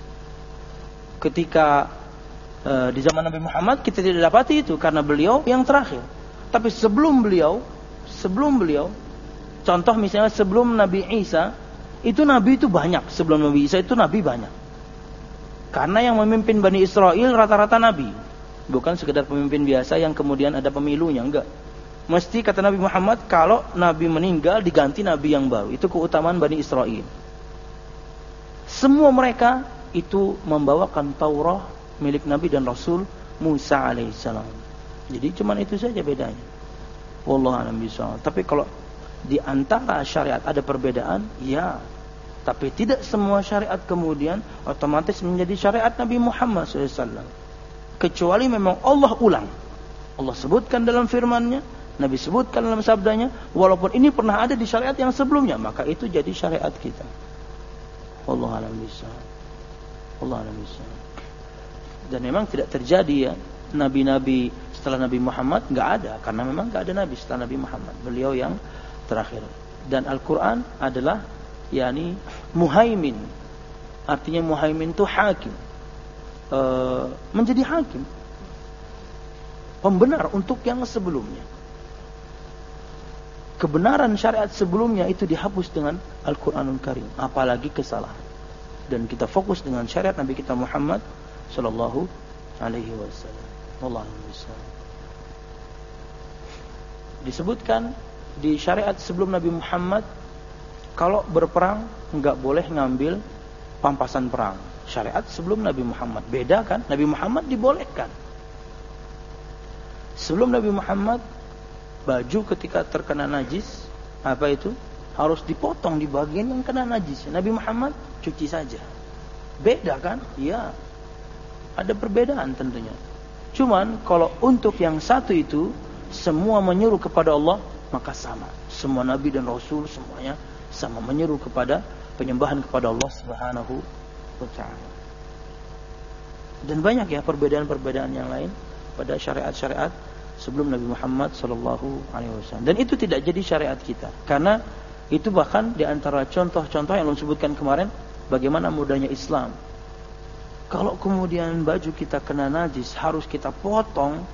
Ketika e, di zaman Nabi Muhammad kita tidak dapati itu karena beliau yang terakhir. Tapi sebelum beliau, sebelum beliau, contoh misalnya sebelum Nabi Isa, itu Nabi itu banyak. Sebelum Nabi Isa itu Nabi banyak. Karena yang memimpin Bani Israel rata-rata Nabi. Bukan sekedar pemimpin biasa yang kemudian ada pemilunya, enggak. Mesti kata Nabi Muhammad, kalau Nabi meninggal diganti Nabi yang baru. Itu keutamaan Bani Israel. Semua mereka itu membawakan Taurat milik Nabi dan Rasul Musa alaihissalam. Jadi cuma itu saja bedanya. Wallahu a'lam bishawab. Tapi kalau di antara syariat ada perbedaan, ya. Tapi tidak semua syariat kemudian otomatis menjadi syariat Nabi Muhammad shallallahu alaihi wasallam. Kecuali memang Allah ulang. Allah sebutkan dalam firman-Nya, Nabi sebutkan dalam sabdanya, walaupun ini pernah ada di syariat yang sebelumnya, maka itu jadi syariat kita. Wallahu a'lam bishawab. Wallahu a'lam bishawab. Dan memang tidak terjadi ya nabi-nabi setelah Nabi Muhammad, enggak ada, karena memang enggak ada nabi setelah Nabi Muhammad. Beliau yang terakhir. Dan Al-Qur'an adalah yakni muhaimin. Artinya muhaimin itu hakim. Uh, menjadi hakim, pembenar untuk yang sebelumnya. Kebenaran syariat sebelumnya itu dihapus dengan Al-Quranul Karim, apalagi kesalahan. Dan kita fokus dengan syariat Nabi kita Muhammad sallallahu alaihi wasallam. Wallahu a'lam. Disebutkan di syariat sebelum Nabi Muhammad, kalau berperang enggak boleh ngambil pampasan perang. Syariat sebelum Nabi Muhammad. Beda kan? Nabi Muhammad dibolehkan. Sebelum Nabi Muhammad, baju ketika terkena najis, apa itu? Harus dipotong di bagian yang kena najis. Nabi Muhammad cuci saja. Beda kan? Ya. Ada perbedaan tentunya. Cuman kalau untuk yang satu itu, semua menyuruh kepada Allah, maka sama. Semua Nabi dan Rasul semuanya sama, menyuruh kepada penyembahan kepada Allah Subhanahu wa ta'ala. Dan banyak ya perbedaan-perbedaan yang lain pada syariat-syariat sebelum Nabi Muhammad sallallahu alaihi wasallam. Dan itu tidak jadi syariat kita. Karena itu bahkan di antara contoh-contoh yang saya sebutkan kemarin, bagaimana mudahnya Islam. Kalau kemudian baju kita kena najis harus kita potong,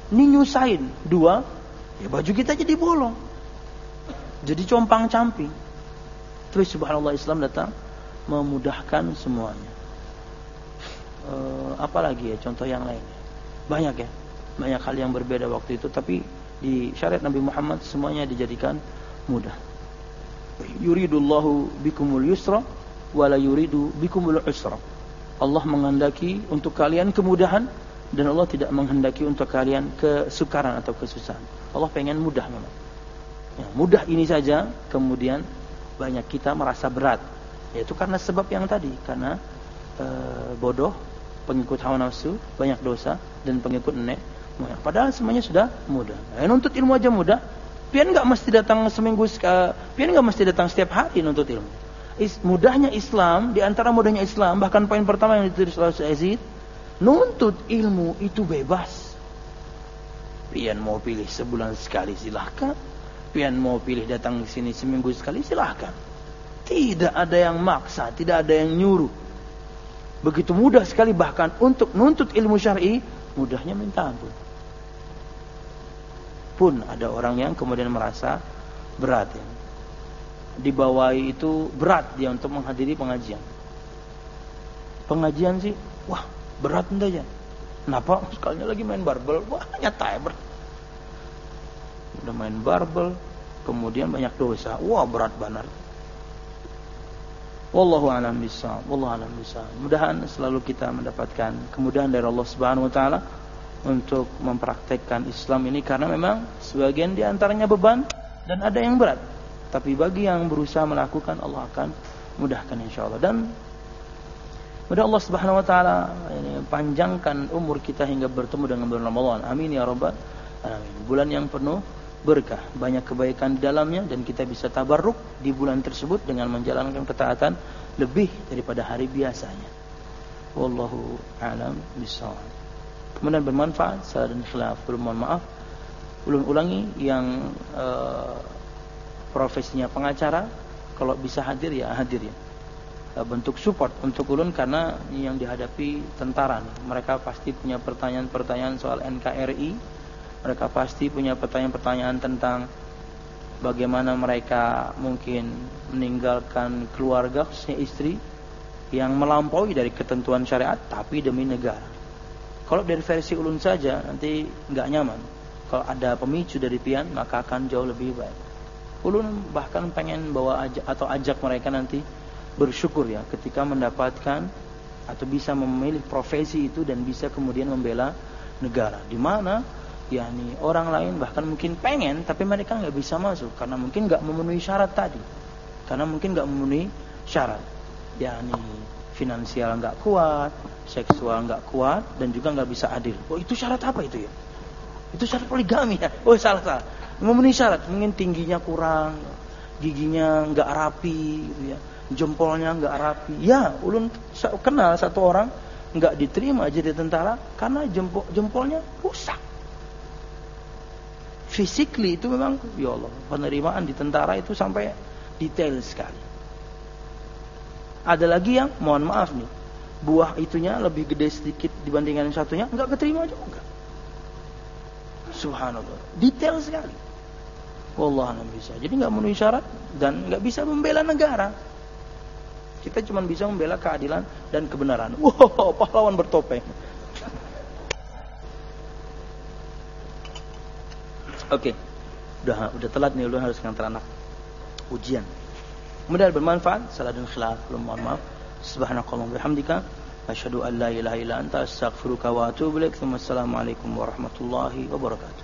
Ini nyusahin. Dua, ya baju kita jadi bolong. Jadi compang-camping. Terus subhanallah Islam datang memudahkan semuanya. E, apalagi ya contoh yang lainnya. Banyak ya. Banyak hal yang berbeda waktu itu, tapi di syariat Nabi Muhammad semuanya dijadikan mudah. Yuridullahu bikumul yusra wala yuridu bikumul usra. Allah menghendaki untuk kalian kemudahan dan Allah tidak menghendaki untuk kalian kesukaran atau kesusahan. Allah pengen mudah memang. Ya, mudah ini saja kemudian banyak kita merasa berat. Yaitu karena sebab yang tadi, karena e, bodoh, pengikut hawa nafsu, banyak dosa dan pengikut nenek. Padahal semuanya sudah mudah. Nah, nuntut ilmu aja mudah. Pian enggak mesti datang seminggu sekali, pian enggak mesti datang setiap hari nuntut ilmu. Is, mudahnya Islam, di antara mudahnya Islam, bahkan poin pertama yang ditulis oleh Yazid, nuntut ilmu itu bebas. Pian mau pilih sebulan sekali silahkan. Pian mau pilih datang ke sini seminggu sekali silahkan. Tidak ada yang maksa, tidak ada yang nyuruh. Begitu mudah sekali, bahkan untuk nuntut ilmu syar'i mudahnya minta ampun. Pun ada orang yang kemudian merasa berat ya. Dibawahi itu berat dia untuk menghadiri pengajian. Pengajian sih, wah berat entah aja. Kenapa? Sekalinya lagi main barbel, wah nyata ya berat. Udah main barbel, kemudian banyak dosa, wah berat benar. Wallahu a'lam bishawab. Wallahu a'lam bishawab. Mudahan selalu kita mendapatkan kemudahan dari Allah Subhanahu wa taala untuk mempraktekkan Islam ini, karena memang sebagian di antaranya beban dan ada yang berat. Tapi bagi yang berusaha melakukan, Allah akan mudahkan insyaallah. Dan mudah Allah Subhanahu wa taala ini panjangkan umur kita hingga bertemu dengan bulan Ramadan. Amin ya rabbal alamin. Bulan yang penuh berkah, banyak kebaikan di dalamnya, dan kita bisa tabarruk di bulan tersebut dengan menjalankan ketaatan lebih daripada hari biasanya. Wallahu a'lam bishawab. Kemudian bermanfaat, salah dan khilaf, belum mohon maaf. Ulun ulangi yang uh, profesinya pengacara, kalau bisa hadir ya hadir ya. Uh, bentuk support untuk ulun, karena yang dihadapi tentara nih. Mereka pasti punya pertanyaan-pertanyaan soal N K R I. Mereka pasti punya pertanyaan-pertanyaan tentang bagaimana mereka mungkin meninggalkan keluarga, khususnya istri, yang melampaui dari ketentuan syariat, tapi demi negara. Kalau dari versi ulun saja, nanti nggak nyaman. Kalau ada pemicu dari pian, maka akan jauh lebih baik. Ulun bahkan pengen bawa ajak, atau ajak mereka nanti bersyukur ya, ketika mendapatkan atau bisa memilih profesi itu dan bisa kemudian membela negara. Di mana yakni orang lain bahkan mungkin pengen, tapi mereka nggak bisa masuk karena mungkin nggak memenuhi syarat tadi, karena mungkin nggak memenuhi syarat, yakni finansial nggak kuat, seksual nggak kuat, dan juga nggak bisa adil. Oh itu syarat apa itu ya? Itu syarat poligami ya? Oh salah salah. Memenuhi syarat, mungkin tingginya kurang, giginya nggak rapi, gitu ya, jempolnya nggak rapi. Ya, ulun kenal satu orang nggak diterima jadi tentara karena jempol jempolnya rusak. Physically itu memang, ya Allah, penerimaan di tentara itu sampai detail sekali. Ada lagi yang, mohon maaf nih, buah itunya lebih gede sedikit dibandingkan yang satunya, enggak keterima juga. Subhanallah, detail sekali. Wallah alam bisa. Jadi enggak memenuhi syarat dan enggak bisa membela negara. Kita cuma bisa membela keadilan dan kebenaran. Wow, pahlawan bertopeng. Oke, okay. udah udah telat nih, lu harus ngantar anak ujian. Mudah bermanfaat, salah dan khilaf, belum mohon maaf. Subhanakallahumma bihamdika, asyhadu an la ilaha illa anta, astaghfiruka wa atubu ilaik. Wassalamualaikum warahmatullahi wabarakatuh.